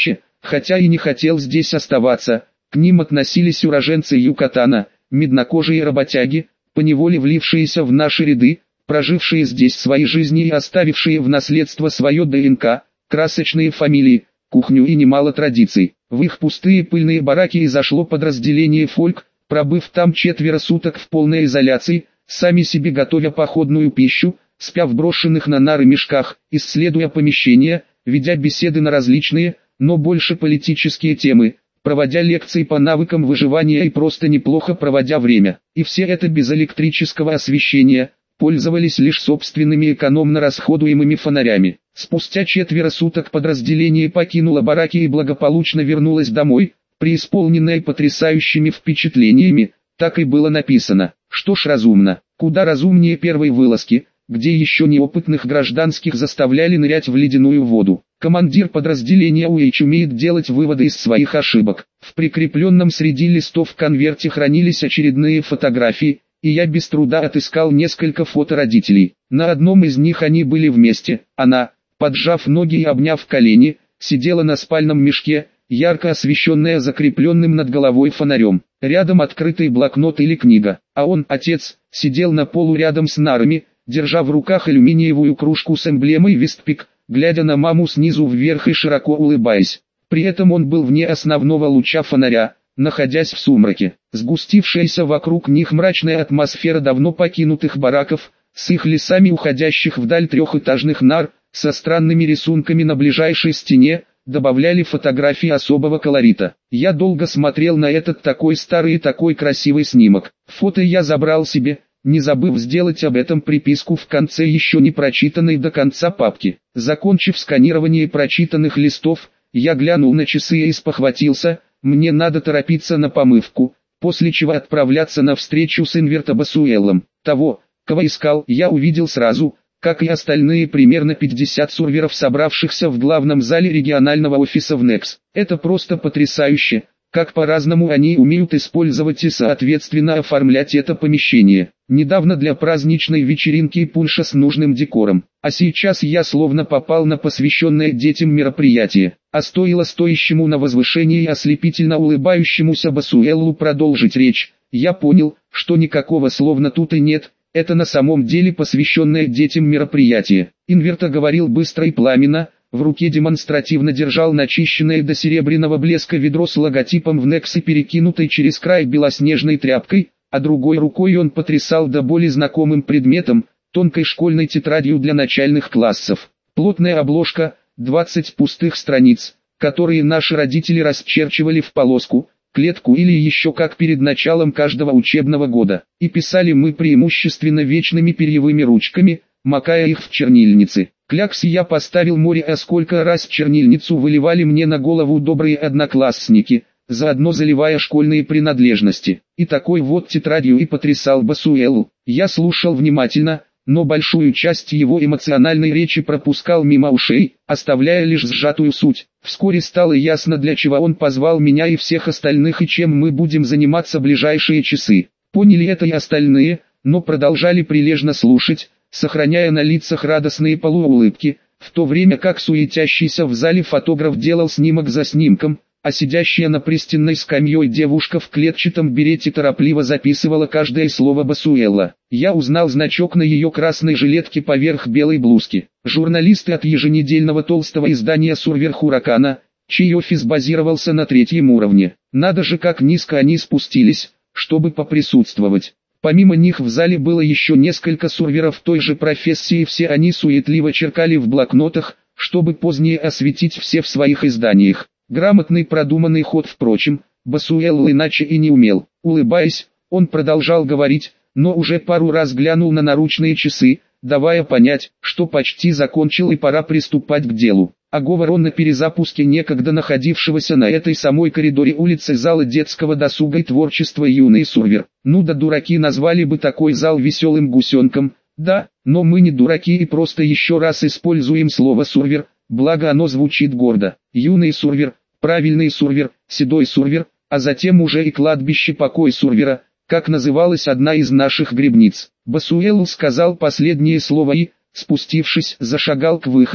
хотя и не хотел здесь оставаться. К ним относились уроженцы Юкатана, меднокожие работяги, поневоле влившиеся в наши ряды, прожившие здесь свои жизни и оставившие в наследство свое ДНК, красочные фамилии, кухню и немало традиций. В их пустые пыльные бараки и зашло подразделение «Фольк», пробыв там четверо суток в полной изоляции, сами себе готовя походную пищу, спя в брошенных на нары мешках, исследуя помещения, ведя беседы на различные, но больше политические темы, проводя лекции по навыкам выживания и просто неплохо проводя время. И все это без электрического освещения, пользовались лишь собственными экономно расходуемыми фонарями. Спустя четверо суток подразделение покинуло бараки и благополучно вернулось домой, преисполненное потрясающими впечатлениями. Так и было написано. Что ж, разумно. Куда разумнее первой вылазки, где еще неопытных гражданских заставляли нырять в ледяную воду. Командир подразделения Уэйч умеет делать выводы из своих ошибок. В прикрепленном среди листов конверте хранились очередные фотографии, и я без труда отыскал несколько фото родителей. На одном из них они были вместе. Она, поджав ноги и обняв колени, сидела на спальном мешке, ярко освещенная закрепленным над головой фонарем. Рядом открытый блокнот или книга, а он, отец, сидел на полу рядом с нарами, держа в руках алюминиевую кружку с эмблемой Вестпик, глядя на маму снизу вверх и широко улыбаясь. При этом он был вне основного луча фонаря, находясь в сумраке. Сгустившаяся вокруг них мрачная атмосфера давно покинутых бараков, с их лесами уходящих вдаль трехэтажных нар, со странными рисунками на ближайшей стене, добавляли фотографии особого колорита. Я долго смотрел на этот такой старый и такой красивый снимок. Фото я забрал себе, не забыв сделать об этом приписку в конце еще не прочитанной до конца папки. Закончив сканирование прочитанных листов, я глянул на часы и спохватился, мне надо торопиться на помывку, после чего отправляться на встречу с Инверто Басуэллом. Того, кого искал, я увидел сразу, как и остальные примерно пятьдесят сурверов, собравшихся в главном зале регионального офиса в Некс. Это просто потрясающе, как по-разному они умеют использовать и соответственно оформлять это помещение. Недавно для праздничной вечеринки и пунша с нужным декором, а сейчас я словно попал на посвященное детям мероприятие. А стоило стоящему на возвышении и ослепительно улыбающемуся Басуэллу продолжить речь, я понял, что никакого словно тут и нет. Это на самом деле посвященное детям мероприятие. Инверто говорил быстро и пламенно, в руке демонстративно держал начищенное до серебряного блеска ведро с логотипом в Некс и перекинутой через край белоснежной тряпкой, а другой рукой он потрясал до боли знакомым предметом, тонкой школьной тетрадью для начальных классов. Плотная обложка, двадцать пустых страниц, которые наши родители расчерчивали в полоску, клетку или еще как перед началом каждого учебного года. И писали мы преимущественно вечными перьевыми ручками, макая их в чернильницы. Клякс я поставил море, а сколько раз чернильницу выливали мне на голову добрые одноклассники, заодно заливая школьные принадлежности. И такой вот тетрадью и потрясал Басуэлл. Я слушал внимательно, но большую часть его эмоциональной речи пропускал мимо ушей, оставляя лишь сжатую суть. Вскоре стало ясно, для чего он позвал меня и всех остальных и чем мы будем заниматься ближайшие часы. Поняли это и остальные, но продолжали прилежно слушать, сохраняя на лицах радостные полуулыбки, в то время как суетящийся в зале фотограф делал снимок за снимком, а сидящая на пристенной скамьей девушка в клетчатом берете торопливо записывала каждое слово Басуэлла. Я узнал значок на ее красной жилетке поверх белой блузки. Журналисты от еженедельного толстого издания «Сурвер Хуракана», чей офис базировался на третьем уровне. Надо же, как низко они спустились, чтобы поприсутствовать. Помимо них в зале было еще несколько сурверов той же профессии, все они суетливо черкали в блокнотах, чтобы позднее осветить все в своих изданиях. Грамотный продуманный ход, впрочем, Басуэлл иначе и не умел. Улыбаясь, он продолжал говорить, но уже пару раз глянул на наручные часы, давая понять, что почти закончил и пора приступать к делу. Оговор он на перезапуске некогда находившегося на этой самой коридоре улицы зала детского досуга и творчества «Юный сурвер». Ну да дураки назвали бы такой зал веселым гусенком, да, но мы не дураки и просто еще раз используем слово «сурвер», благо оно звучит гордо. Юный сурвер, правильный сурвер, седой сурвер, а затем уже и кладбище покой сурвера, как называлась одна из наших гребниц. Басуэлл сказал последнее слово и, спустившись, зашагал к выходу,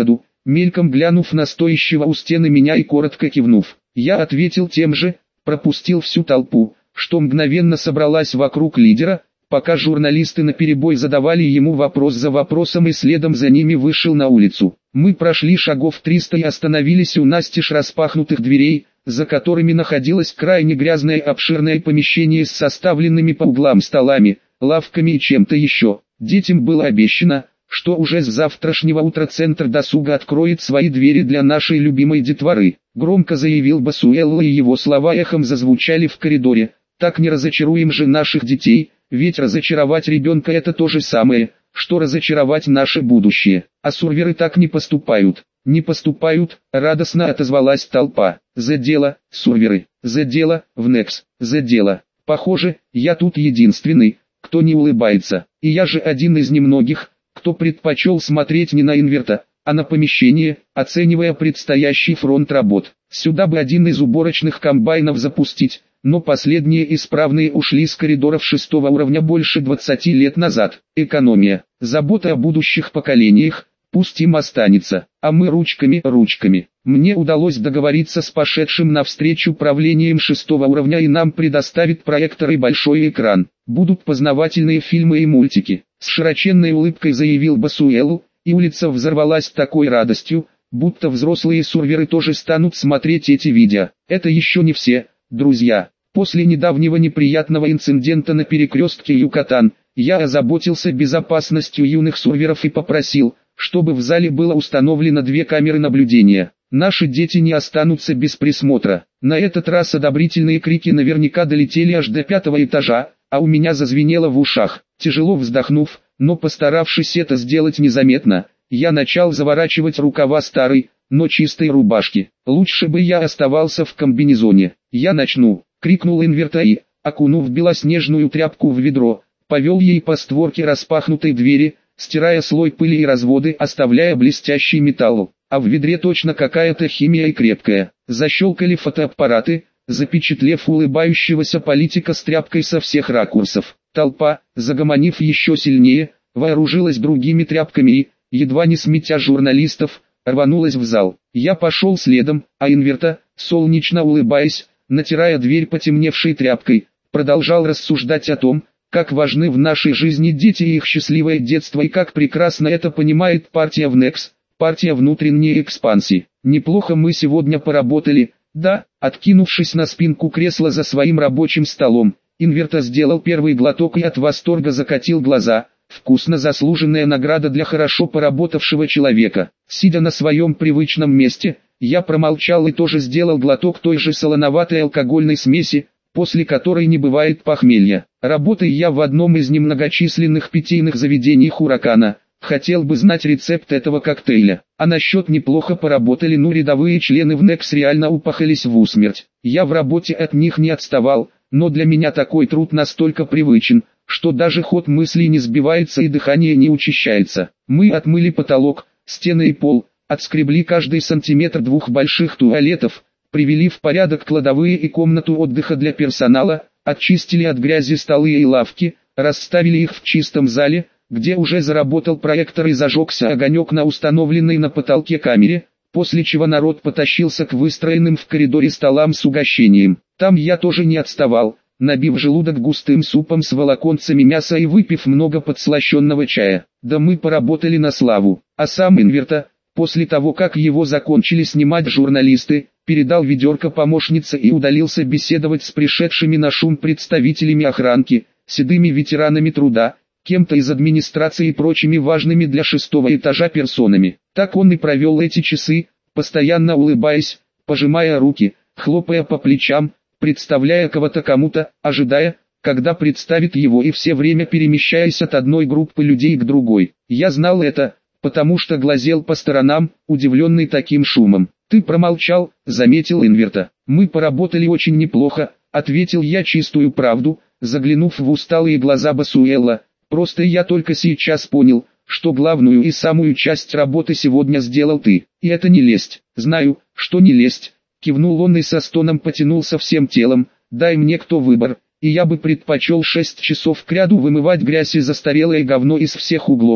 мельком глянув на стоящего у стены меня и коротко кивнув. Я ответил тем же, пропустил всю толпу, что мгновенно собралась вокруг лидера, пока журналисты наперебой задавали ему вопрос за вопросом и следом за ними вышел на улицу. Мы прошли шагов триста и остановились у настежь распахнутых дверей, за которыми находилось крайне грязное обширное помещение с составленными по углам столами, лавками и чем-то еще. Детям было обещано, что уже с завтрашнего утра Центр досуга откроет свои двери для нашей любимой детворы. Громко заявил Басуэлла, и его слова эхом зазвучали в коридоре. Так не разочаруем же наших детей, ведь разочаровать ребенка — это то же самое, что разочаровать наше будущее. А сурверы так не поступают. Не поступают, радостно отозвалась толпа. За дело, сурверы, за дело, внекс, за дело. Похоже, я тут единственный, кто не улыбается. И я же один из немногих, кто предпочел смотреть не на инверта, а на помещение, оценивая предстоящий фронт работ. Сюда бы один из уборочных комбайнов запустить, но последние исправные ушли с коридоров шестого уровня больше двадцати лет назад. Экономия, забота о будущих поколениях, пусть им останется, а мы ручками, ручками. Мне удалось договориться с пошедшим навстречу правлением шестого уровня, и нам предоставят проектор и большой экран. Будут познавательные фильмы и мультики. С широченной улыбкой заявил Басуэлу, и улица взорвалась такой радостью, будто взрослые сурверы тоже станут смотреть эти видео. Это еще не все, друзья. После недавнего неприятного инцидента на перекрестке Юкатан, я озаботился безопасностью юных сурверов и попросил, чтобы в зале было установлено две камеры наблюдения. Наши дети не останутся без присмотра. На этот раз одобрительные крики наверняка долетели аж до пятого этажа, а у меня зазвенело в ушах. Тяжело вздохнув, но постаравшись это сделать незаметно, я начал заворачивать рукава старой, но чистой рубашки. Лучше бы я оставался в комбинезоне. Я начну, крикнул инверта и, окунув белоснежную тряпку в ведро, повел ей по створке распахнутой двери, стирая слой пыли и разводы, оставляя блестящий металл. А в ведре точно какая-то химия и крепкая. Защелкали фотоаппараты, запечатлев улыбающегося политика с тряпкой со всех ракурсов. Толпа, загомонив еще сильнее, вооружилась другими тряпками и, едва не сметя журналистов, рванулась в зал. Я пошел следом, а инверта, солнечно улыбаясь, натирая дверь потемневшей тряпкой, продолжал рассуждать о том, как важны в нашей жизни дети и их счастливое детство, и как прекрасно это понимает партия внекс, партия внутренней экспансии. Неплохо мы сегодня поработали, да, откинувшись на спинку кресла за своим рабочим столом, инверта сделал первый глоток и от восторга закатил глаза. Вкусно, заслуженная награда для хорошо поработавшего человека. Сидя на своем привычном месте, я промолчал и тоже сделал глоток той же солоноватой алкогольной смеси, после которой не бывает похмелья. Работая я в одном из немногочисленных питейных заведений Хуракана, хотел бы знать рецепт этого коктейля. А насчет неплохо поработали, ну рядовые члены внекс реально упахались в усмерть. Я в работе от них не отставал, но для меня такой труд настолько привычен, что даже ход мыслей не сбивается и дыхание не учащается. Мы отмыли потолок, стены и пол, отскребли каждый сантиметр двух больших туалетов, привели в порядок кладовые и комнату отдыха для персонала, очистили от грязи столы и лавки, расставили их в чистом зале, где уже заработал проектор и зажегся огонек на установленной на потолке камере, после чего народ потащился к выстроенным в коридоре столам с угощением. Там я тоже не отставал, набив желудок густым супом с волоконцами мяса и выпив много подслащенного чая. Да мы поработали на славу. А сам инверта, после того как его закончили снимать журналисты, передал ведерко помощнице и удалился беседовать с пришедшими на шум представителями охранки, седыми ветеранами труда, кем-то из администрации и прочими важными для шестого этажа персонами. Так он и провел эти часы, постоянно улыбаясь, пожимая руки, хлопая по плечам, представляя кого-то кому-то, ожидая, когда представит его, и все время перемещаясь от одной группы людей к другой. Я знал это, потому что глазел по сторонам, удивленный таким шумом. «Ты промолчал», — заметил инверта. «Мы поработали очень неплохо», — ответил я чистую правду, заглянув в усталые глаза Басуэлла. «Просто я только сейчас понял, что главную и самую часть работы сегодня сделал ты. И это не лесть». «Знаю, что не лесть», — кивнул он и со стоном потянулся всем телом. «Дай мне кто выбор, и я бы предпочел шесть часов кряду вымывать грязь и застарелое говно из всех углов,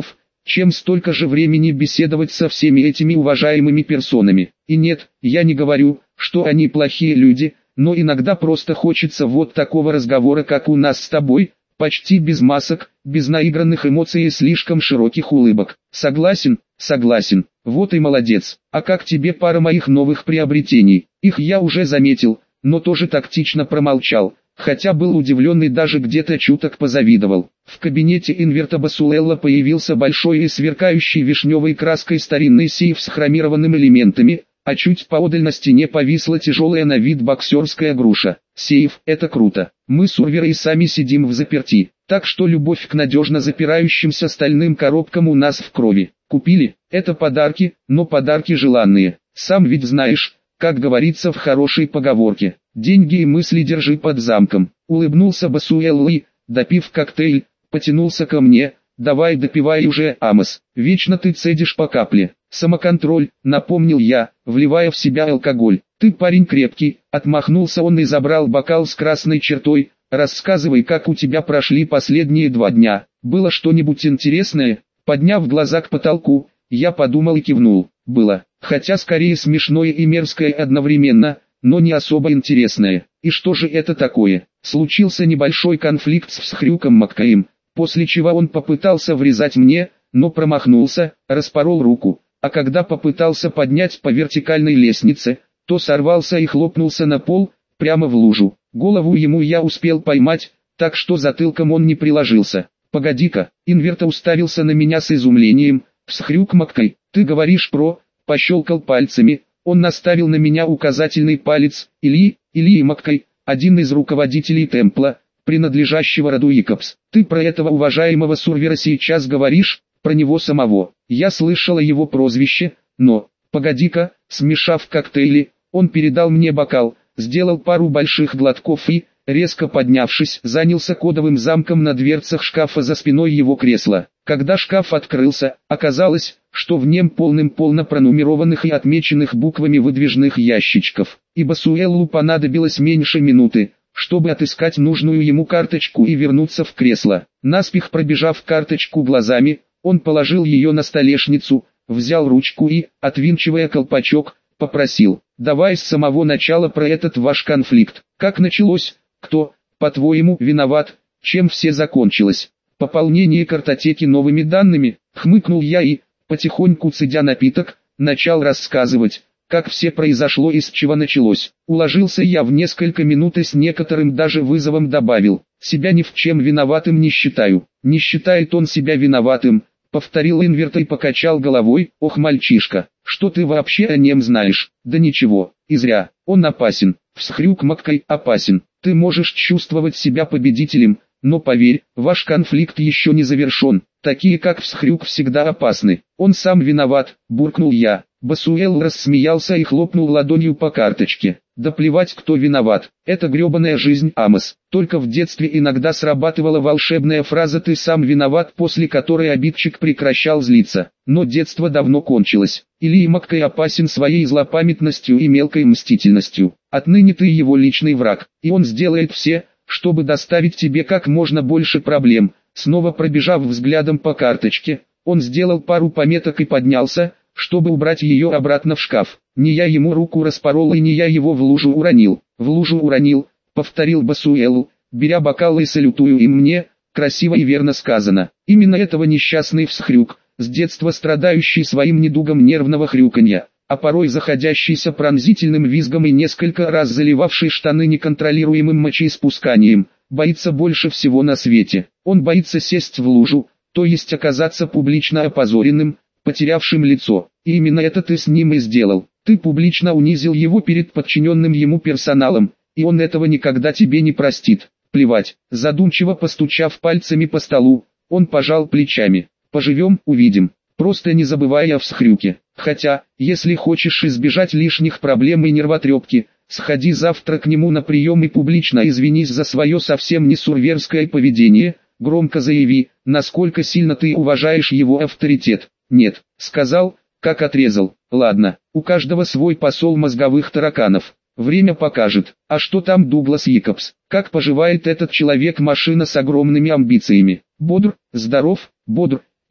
чем столько же времени беседовать со всеми этими уважаемыми персонами. И нет, я не говорю, что они плохие люди, но иногда просто хочется вот такого разговора, как у нас с тобой, почти без масок, без наигранных эмоций и слишком широких улыбок. Согласен, согласен, вот и молодец. А как тебе пара моих новых приобретений? Их я уже заметил, но тоже тактично промолчал, хотя был удивлен и даже где-то чуток позавидовал. В кабинете инверта Басуэлла появился большой и сверкающий вишневой краской старинный сейф с хромированными элементами, а чуть поодаль на стене повисла тяжелая на вид боксерская груша. Сейф – это круто. Мы с Урверой и сами сидим в заперти, так что любовь к надежно запирающимся стальным коробкам у нас в крови. Купили – это подарки, но подарки желанные. Сам ведь знаешь, как говорится в хорошей поговорке, деньги и мысли держи под замком. Улыбнулся Басуэлл и, допив коктейль, потянулся ко мне. Давай допивай уже, Амос, вечно ты цедишь по капле. Самоконтроль, напомнил я, вливая в себя алкоголь. Ты парень крепкий, отмахнулся он и забрал бокал с красной чертой. Рассказывай, как у тебя прошли последние два дня. Было что-нибудь интересное? Подняв глаза к потолку, я подумал и кивнул. Было, хотя скорее смешное и мерзкое одновременно, но не особо интересное. И что же это такое? Случился небольшой конфликт с Всхрюком Маккаем, после чего он попытался врезать мне, но промахнулся, распорол руку, а когда попытался поднять по вертикальной лестнице, то сорвался и хлопнулся на пол, прямо в лужу. Голову ему я успел поймать, так что затылком он не приложился. Погоди-ка, инверта уставился на меня с изумлением. Всхрюк Маккай, ты говоришь про... Пощелкал пальцами, он наставил на меня указательный палец. Ильи, Ильи Маккай, один из руководителей темпла, принадлежащего роду Якобс. Ты про этого уважаемого Сурвера сейчас говоришь, про него самого. Я слышала его прозвище, но... Погоди-ка, смешав коктейли, он передал мне бокал, сделал пару больших глотков и, резко поднявшись, занялся кодовым замком на дверцах шкафа за спиной его кресла. Когда шкаф открылся, оказалось, что в нем полным-полно пронумерованных и отмеченных буквами выдвижных ящичков. И Басуэллу понадобилось меньше минуты, чтобы отыскать нужную ему карточку и вернуться в кресло. Наспех пробежав карточку глазами, он положил ее на столешницу, взял ручку и, отвинчивая колпачок, попросил: «Давай с самого начала про этот ваш конфликт. Как началось? Кто, по-твоему, виноват? Чем все закончилось? Пополнение картотеки новыми данными?» Хмыкнул я и, потихоньку цедя напиток, начал рассказывать, как все произошло и с чего началось. Уложился я в несколько минут и с некоторым даже вызовом добавил: «Себя ни в чем виноватым не считаю». «Не считает он себя виноватым», повторил инверт и покачал головой. «Ох, мальчишка, что ты вообще о нем знаешь?» «Да ничего, и зря, он опасен». Всхрюк Маккай опасен. Ты можешь чувствовать себя победителем, но поверь, ваш конфликт еще не завершен. Такие как Всхрюк всегда опасны. Он сам виноват, буркнул я. Басуэлл рассмеялся и хлопнул ладонью по карточке. Да плевать, кто виноват. Это гребаная жизнь, Амос. Только в детстве иногда срабатывала волшебная фраза «ты сам виноват», после которой обидчик прекращал злиться. Но детство давно кончилось. Ильи Маккай опасен своей злопамятностью и мелкой мстительностью. Отныне ты его личный враг, и он сделает все, чтобы доставить тебе как можно больше проблем. Снова пробежав взглядом по карточке, он сделал пару пометок и поднялся, чтобы убрать ее обратно в шкаф. Не я ему руку распорол и не я его в лужу уронил. В лужу уронил, повторил Басуэлл, беря бокал и салютую им мне. Красиво и верно сказано. Именно этого несчастный Всхрюк, с детства страдающий своим недугом нервного хрюканья, а порой заходящийся пронзительным визгом и несколько раз заливавший штаны неконтролируемым мочеиспусканием, боится больше всего на свете. Он боится сесть в лужу, то есть оказаться публично опозоренным, потерявшим лицо. И именно это ты с ним и сделал. Ты публично унизил его перед подчиненным ему персоналом, и он этого никогда тебе не простит. Плевать. Задумчиво постучав пальцами по столу, он пожал плечами. Поживем, увидим. Просто не забывай о Всхрюке. Хотя, если хочешь избежать лишних проблем и нервотрепки, сходи завтра к нему на прием и публично извинись за свое совсем не сурверское поведение. Громко заяви, насколько сильно ты уважаешь его авторитет. Нет, сказал, как отрезал. Ладно, у каждого свой посол мозговых тараканов. Время покажет. А что там Дуглас Якобс? Как поживает этот человек-машина с огромными амбициями? Бодр, здоров, бодр,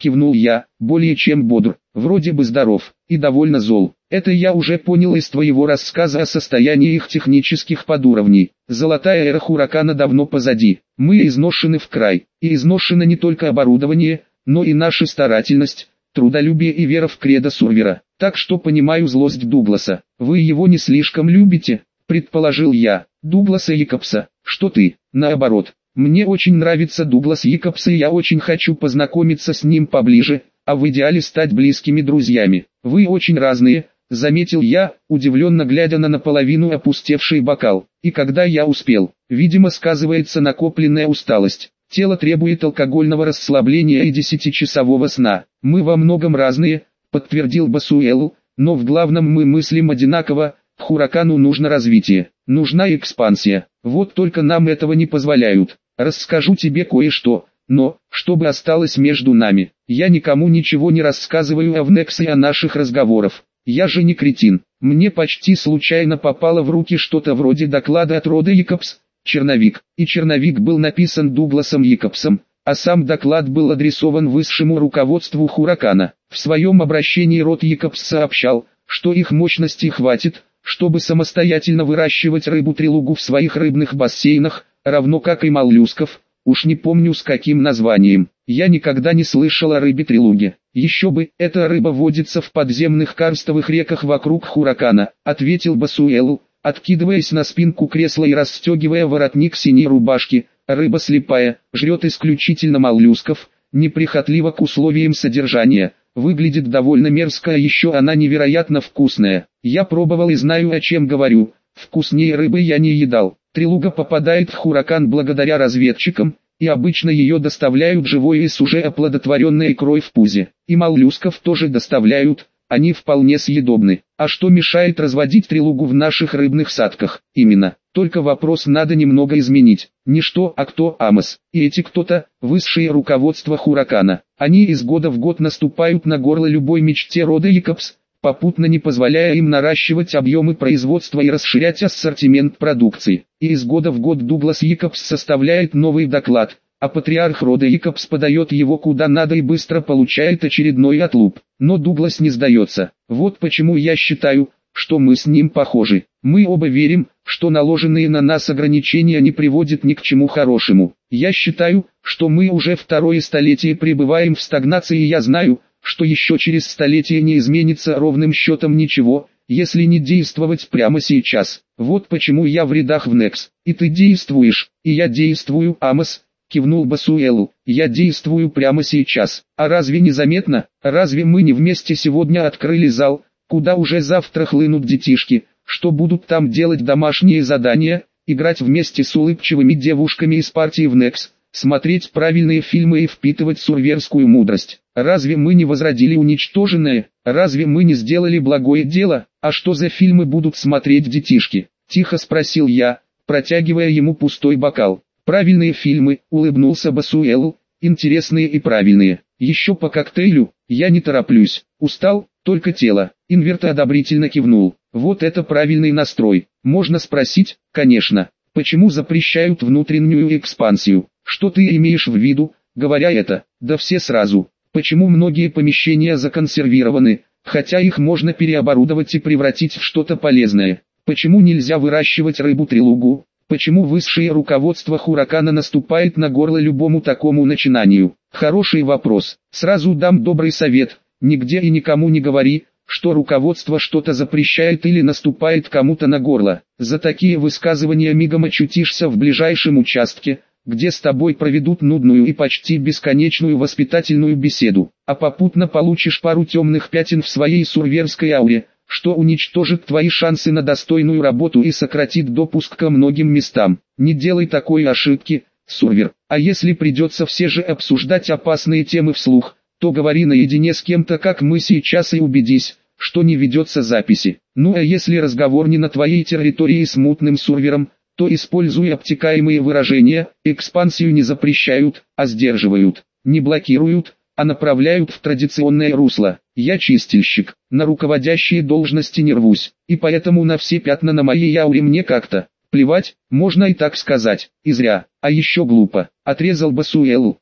кивнул я, более чем бодр, вроде бы здоров, и довольно зол. Это я уже понял из твоего рассказа о состоянии их технических подуровней. Золотая эра Хуракана давно позади. Мы изношены в край, и изношено не только оборудование, но и наша старательность, трудолюбие и вера в кредо Сурвера. Так что понимаю злость Дугласа. Вы его не слишком любите, предположил я. Дугласа Якобса, что ты, наоборот. Мне очень нравится Дуглас Якобс, и я очень хочу познакомиться с ним поближе, а в идеале стать близкими друзьями. Вы очень разные, заметил я, удивленно глядя на наполовину опустевший бокал. И когда я успел, видимо сказывается накопленная усталость. Тело требует алкогольного расслабления и десятичасового сна. Мы во многом разные, подтвердил Басуэлл, но в главном мы мыслим одинаково. Хуракану нужно развитие, нужна экспансия. Вот только нам этого не позволяют. Расскажу тебе кое-что, но, чтобы осталось между нами, я никому ничего не рассказываю о Внексе и о наших разговорах. Я же не кретин. Мне почти случайно попало в руки что-то вроде доклада от рода Якобс, черновик, и черновик был написан Дугласом Якобсом, а сам доклад был адресован высшему руководству Хуракана. В своем обращении род Якобс сообщал, что их мощности хватит, чтобы самостоятельно выращивать рыбу-трилугу в своих рыбных бассейнах, равно как и моллюсков, уж не помню с каким названием. Я никогда не слышал о рыбе-трилуге. Еще бы, эта рыба водится в подземных карстовых реках вокруг Хуракана, ответил Басуэлл, откидываясь на спинку кресла и расстегивая воротник синей рубашки. Рыба слепая, жрет исключительно моллюсков, неприхотлива к условиям содержания. Выглядит довольно мерзко, а еще она невероятно вкусная. Я пробовал и знаю, о чем говорю. Вкуснее рыбы я не едал. Трилуга попадает в Хуракан благодаря разведчикам, и обычно ее доставляют живой и с уже оплодотворенной икрой в пузе. И моллюсков тоже доставляют, они вполне съедобны. А что мешает разводить трилугу в наших рыбных садках? Именно. Только вопрос надо немного изменить. Не что, а кто Амос. И эти кто-то, высшее руководство Хуракана. Они из года в год наступают на горло любой мечте рода Якобс, попутно не позволяя им наращивать объемы производства и расширять ассортимент продукции. И из года в год Дуглас Якобс составляет новый доклад, а патриарх рода Якобс подает его куда надо и быстро получает очередной отлуп. Но Дуглас не сдается. Вот почему я считаю, что мы с ним похожи. Мы оба верим, что наложенные на нас ограничения не приводят ни к чему хорошему. Я считаю, что мы уже второе столетие пребываем в стагнации, и я знаю, что еще через столетие не изменится ровным счетом ничего, если не действовать прямо сейчас. Вот почему я в рядах Внекс. И ты действуешь, и я действую, Амос, кивнул Басуэлл. Я действую прямо сейчас. А разве не заметно? Разве мы не вместе сегодня открыли зал, куда уже завтра хлынут детишки, что будут там делать домашние задания, играть вместе с улыбчивыми девушками из партии Внекс, смотреть правильные фильмы и впитывать сурверскую мудрость. Разве мы не возродили уничтоженное? Разве мы не сделали благое дело? А что за фильмы будут смотреть детишки? Тихо спросил я, протягивая ему пустой бокал. Правильные фильмы, улыбнулся Басуэлл, интересные и правильные. Еще по коктейлю, я не тороплюсь. Устал, только тело. Инверт одобрительно кивнул. Вот это правильный настрой. Можно спросить, конечно, почему запрещают внутреннюю экспансию? Что ты имеешь в виду, говоря это? Да все сразу. Почему многие помещения законсервированы, хотя их можно переоборудовать и превратить в что-то полезное? Почему нельзя выращивать рыбу-трилугу? Почему высшее руководство Хуракана наступает на горло любому такому начинанию? Хороший вопрос. Сразу дам добрый совет. Нигде и никому не говори, что руководство что-то запрещает или наступает кому-то на горло. За такие высказывания мигом очутишься в ближайшем участке, где с тобой проведут нудную и почти бесконечную воспитательную беседу, а попутно получишь пару темных пятен в своей сурверской ауре, что уничтожит твои шансы на достойную работу и сократит допуск ко многим местам. Не делай такой ошибки, Сурвер. А если придется все же обсуждать опасные темы вслух, то говори наедине с кем-то, как мы сейчас, и убедись, что не ведется записи. Ну а если разговор не на твоей территории с мутным Сурвером, то используй обтекаемые выражения. Экспансию не запрещают, а сдерживают, не блокируют, а направляют в традиционное русло. Я чистильщик, на руководящие должности не рвусь, и поэтому на все пятна на моей ауре мне как-то плевать, можно и так сказать, и зря, а еще глупо, отрезал Басуэлл.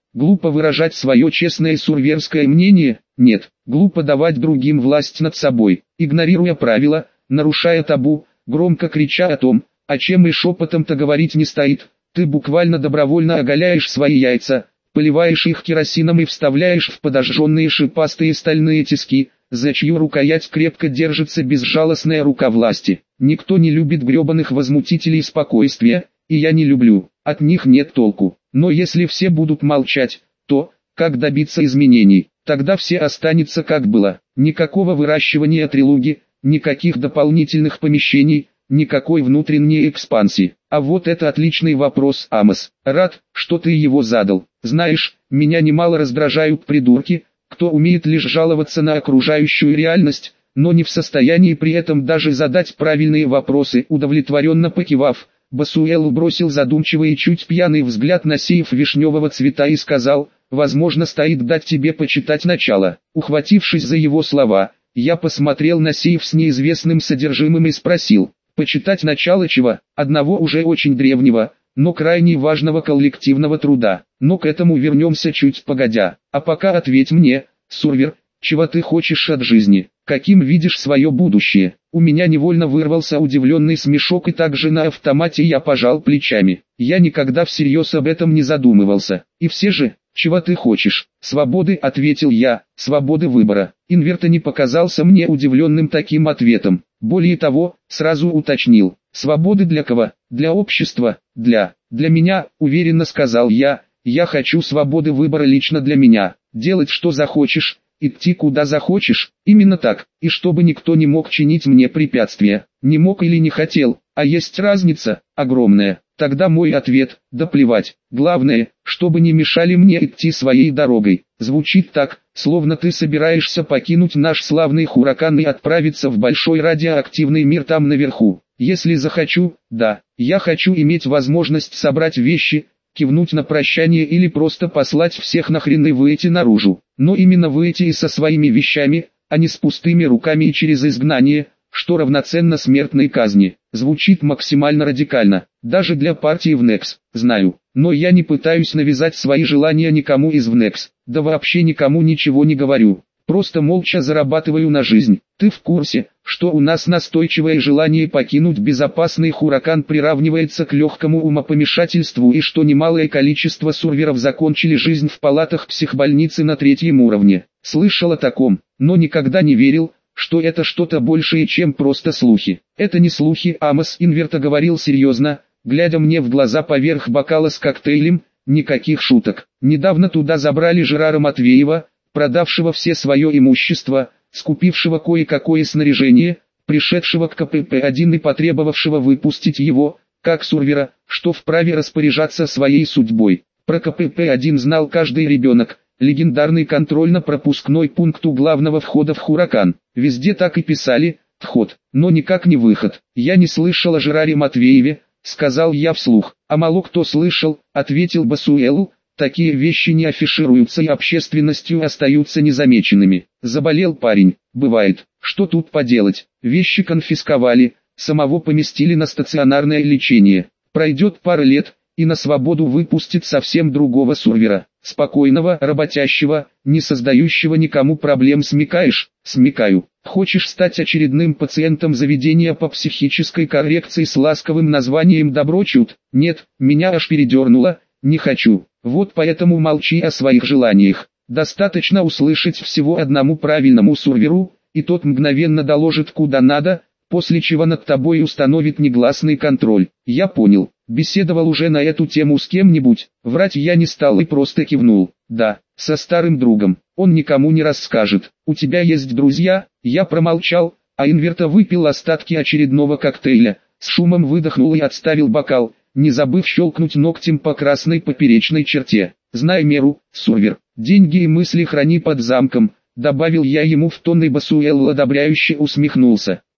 Глупо выражать свое честное сурверское мнение? Нет. Глупо давать другим власть над собой, игнорируя правила, нарушая табу, громко крича о том, о чем и шепотом-то говорить не стоит. Ты буквально добровольно оголяешь свои яйца, поливаешь их керосином и вставляешь в подожженные шипастые стальные тиски, за чью рукоять крепко держится безжалостная рука власти. Никто не любит гребаных возмутителей спокойствия, и я не люблю, от них нет толку. Но если все будут молчать, то, как добиться изменений? Тогда все останется как было. Никакого выращивания трилуги, никаких дополнительных помещений, никакой внутренней экспансии. А вот это отличный вопрос, Амос. Рад, что ты его задал. Знаешь, меня немало раздражают придурки, кто умеет лишь жаловаться на окружающую реальность, но не в состоянии при этом даже задать правильные вопросы. Удовлетворенно покивав, Басуэлл бросил задумчивый и чуть пьяный взгляд на сейф вишневого цвета и сказал: «Возможно, стоит дать тебе почитать начало». Ухватившись за его слова, я посмотрел на сейф с неизвестным содержимым и спросил: «Почитать начало чего?» «Одного уже очень древнего, но крайне важного коллективного труда. Но к этому вернемся чуть погодя. А пока ответь мне, Сурвер, чего ты хочешь от жизни? Каким видишь свое будущее?» У меня невольно вырвался удивленный смешок, и также на автомате я пожал плечами. Я никогда всерьез об этом не задумывался. И все же, чего ты хочешь? «Свободы», — ответил я, — «свободы выбора». Инверто не показался мне удивленным таким ответом. Более того, сразу уточнил: «Свободы для кого? Для общества? Для... для меня», — уверенно сказал я. «Я хочу свободы выбора лично для меня. Делать что захочешь, идти куда захочешь, именно так, и чтобы никто не мог чинить мне препятствия. Не мог или не хотел, а есть разница, огромная». Тогда мой ответ: да плевать. Главное, чтобы не мешали мне идти своей дорогой. Звучит так, словно ты собираешься покинуть наш славный Хуракан и отправиться в большой радиоактивный мир там наверху. Если захочу, да, я хочу иметь возможность собрать вещи, кивнуть на прощание или просто послать всех нахрен и выйти наружу. Но именно выйти и со своими вещами, а не с пустыми руками и через изгнание, что равноценно смертной казни. Звучит максимально радикально, даже для партии в Некс, знаю, но я не пытаюсь навязать свои желания никому из Внекс, да вообще никому ничего не говорю, просто молча зарабатываю на жизнь. Ты в курсе, что у нас настойчивое желание покинуть безопасный Хуракан приравнивается к легкому умопомешательству, и что немалое количество сурверов закончили жизнь в палатах психбольницы на третьем уровне? Слышал о таком, но никогда не верил, что это что-то большее, чем просто слухи. Это не слухи, Амос. Инверто говорил серьезно, глядя мне в глаза поверх бокала с коктейлем. Никаких шуток. Недавно туда забрали Жерара Матвеева, продавшего все свое имущество, скупившего кое-какое снаряжение, пришедшего к ка пэ пэ один и потребовавшего выпустить его, как сурвера, что вправе распоряжаться своей судьбой. Про ка пэ пэ один знал каждый ребенок. Легендарный контрольно-пропускной пункт у главного входа в Хуракан. Везде так и писали: вход, но никак не выход. Я не слышал о Жераре Матвееве, сказал я вслух. А мало кто слышал, ответил Басуэлл. Такие вещи не афишируются и общественностью остаются незамеченными. Заболел парень, бывает. Что тут поделать? Вещи конфисковали, самого поместили на стационарное лечение. Пройдет пара лет, и на свободу выпустит совсем другого сурвера. Спокойного, работящего, не создающего никому проблем. Смекаешь? Смекаю. Хочешь стать очередным пациентом заведения по психической коррекции с ласковым названием «Доброчуд»? Нет, меня аж передернуло, не хочу. Вот поэтому молчи о своих желаниях. Достаточно услышать всего одному правильному сурверу, и тот мгновенно доложит куда надо, после чего над тобой установит негласный контроль. Я понял. Беседовал уже на эту тему с кем-нибудь. Врать я не стал и просто кивнул. Да, со старым другом. Он никому не расскажет. У тебя есть друзья? Я промолчал, а Инверто выпил остатки очередного коктейля, с шумом выдохнул и отставил бокал, не забыв щелкнуть ногтем по красной поперечной черте. Знай меру, сурвер. Деньги и мысли храни под замком, добавил я ему в тон, и Басуэлл одобряюще усмехнулся.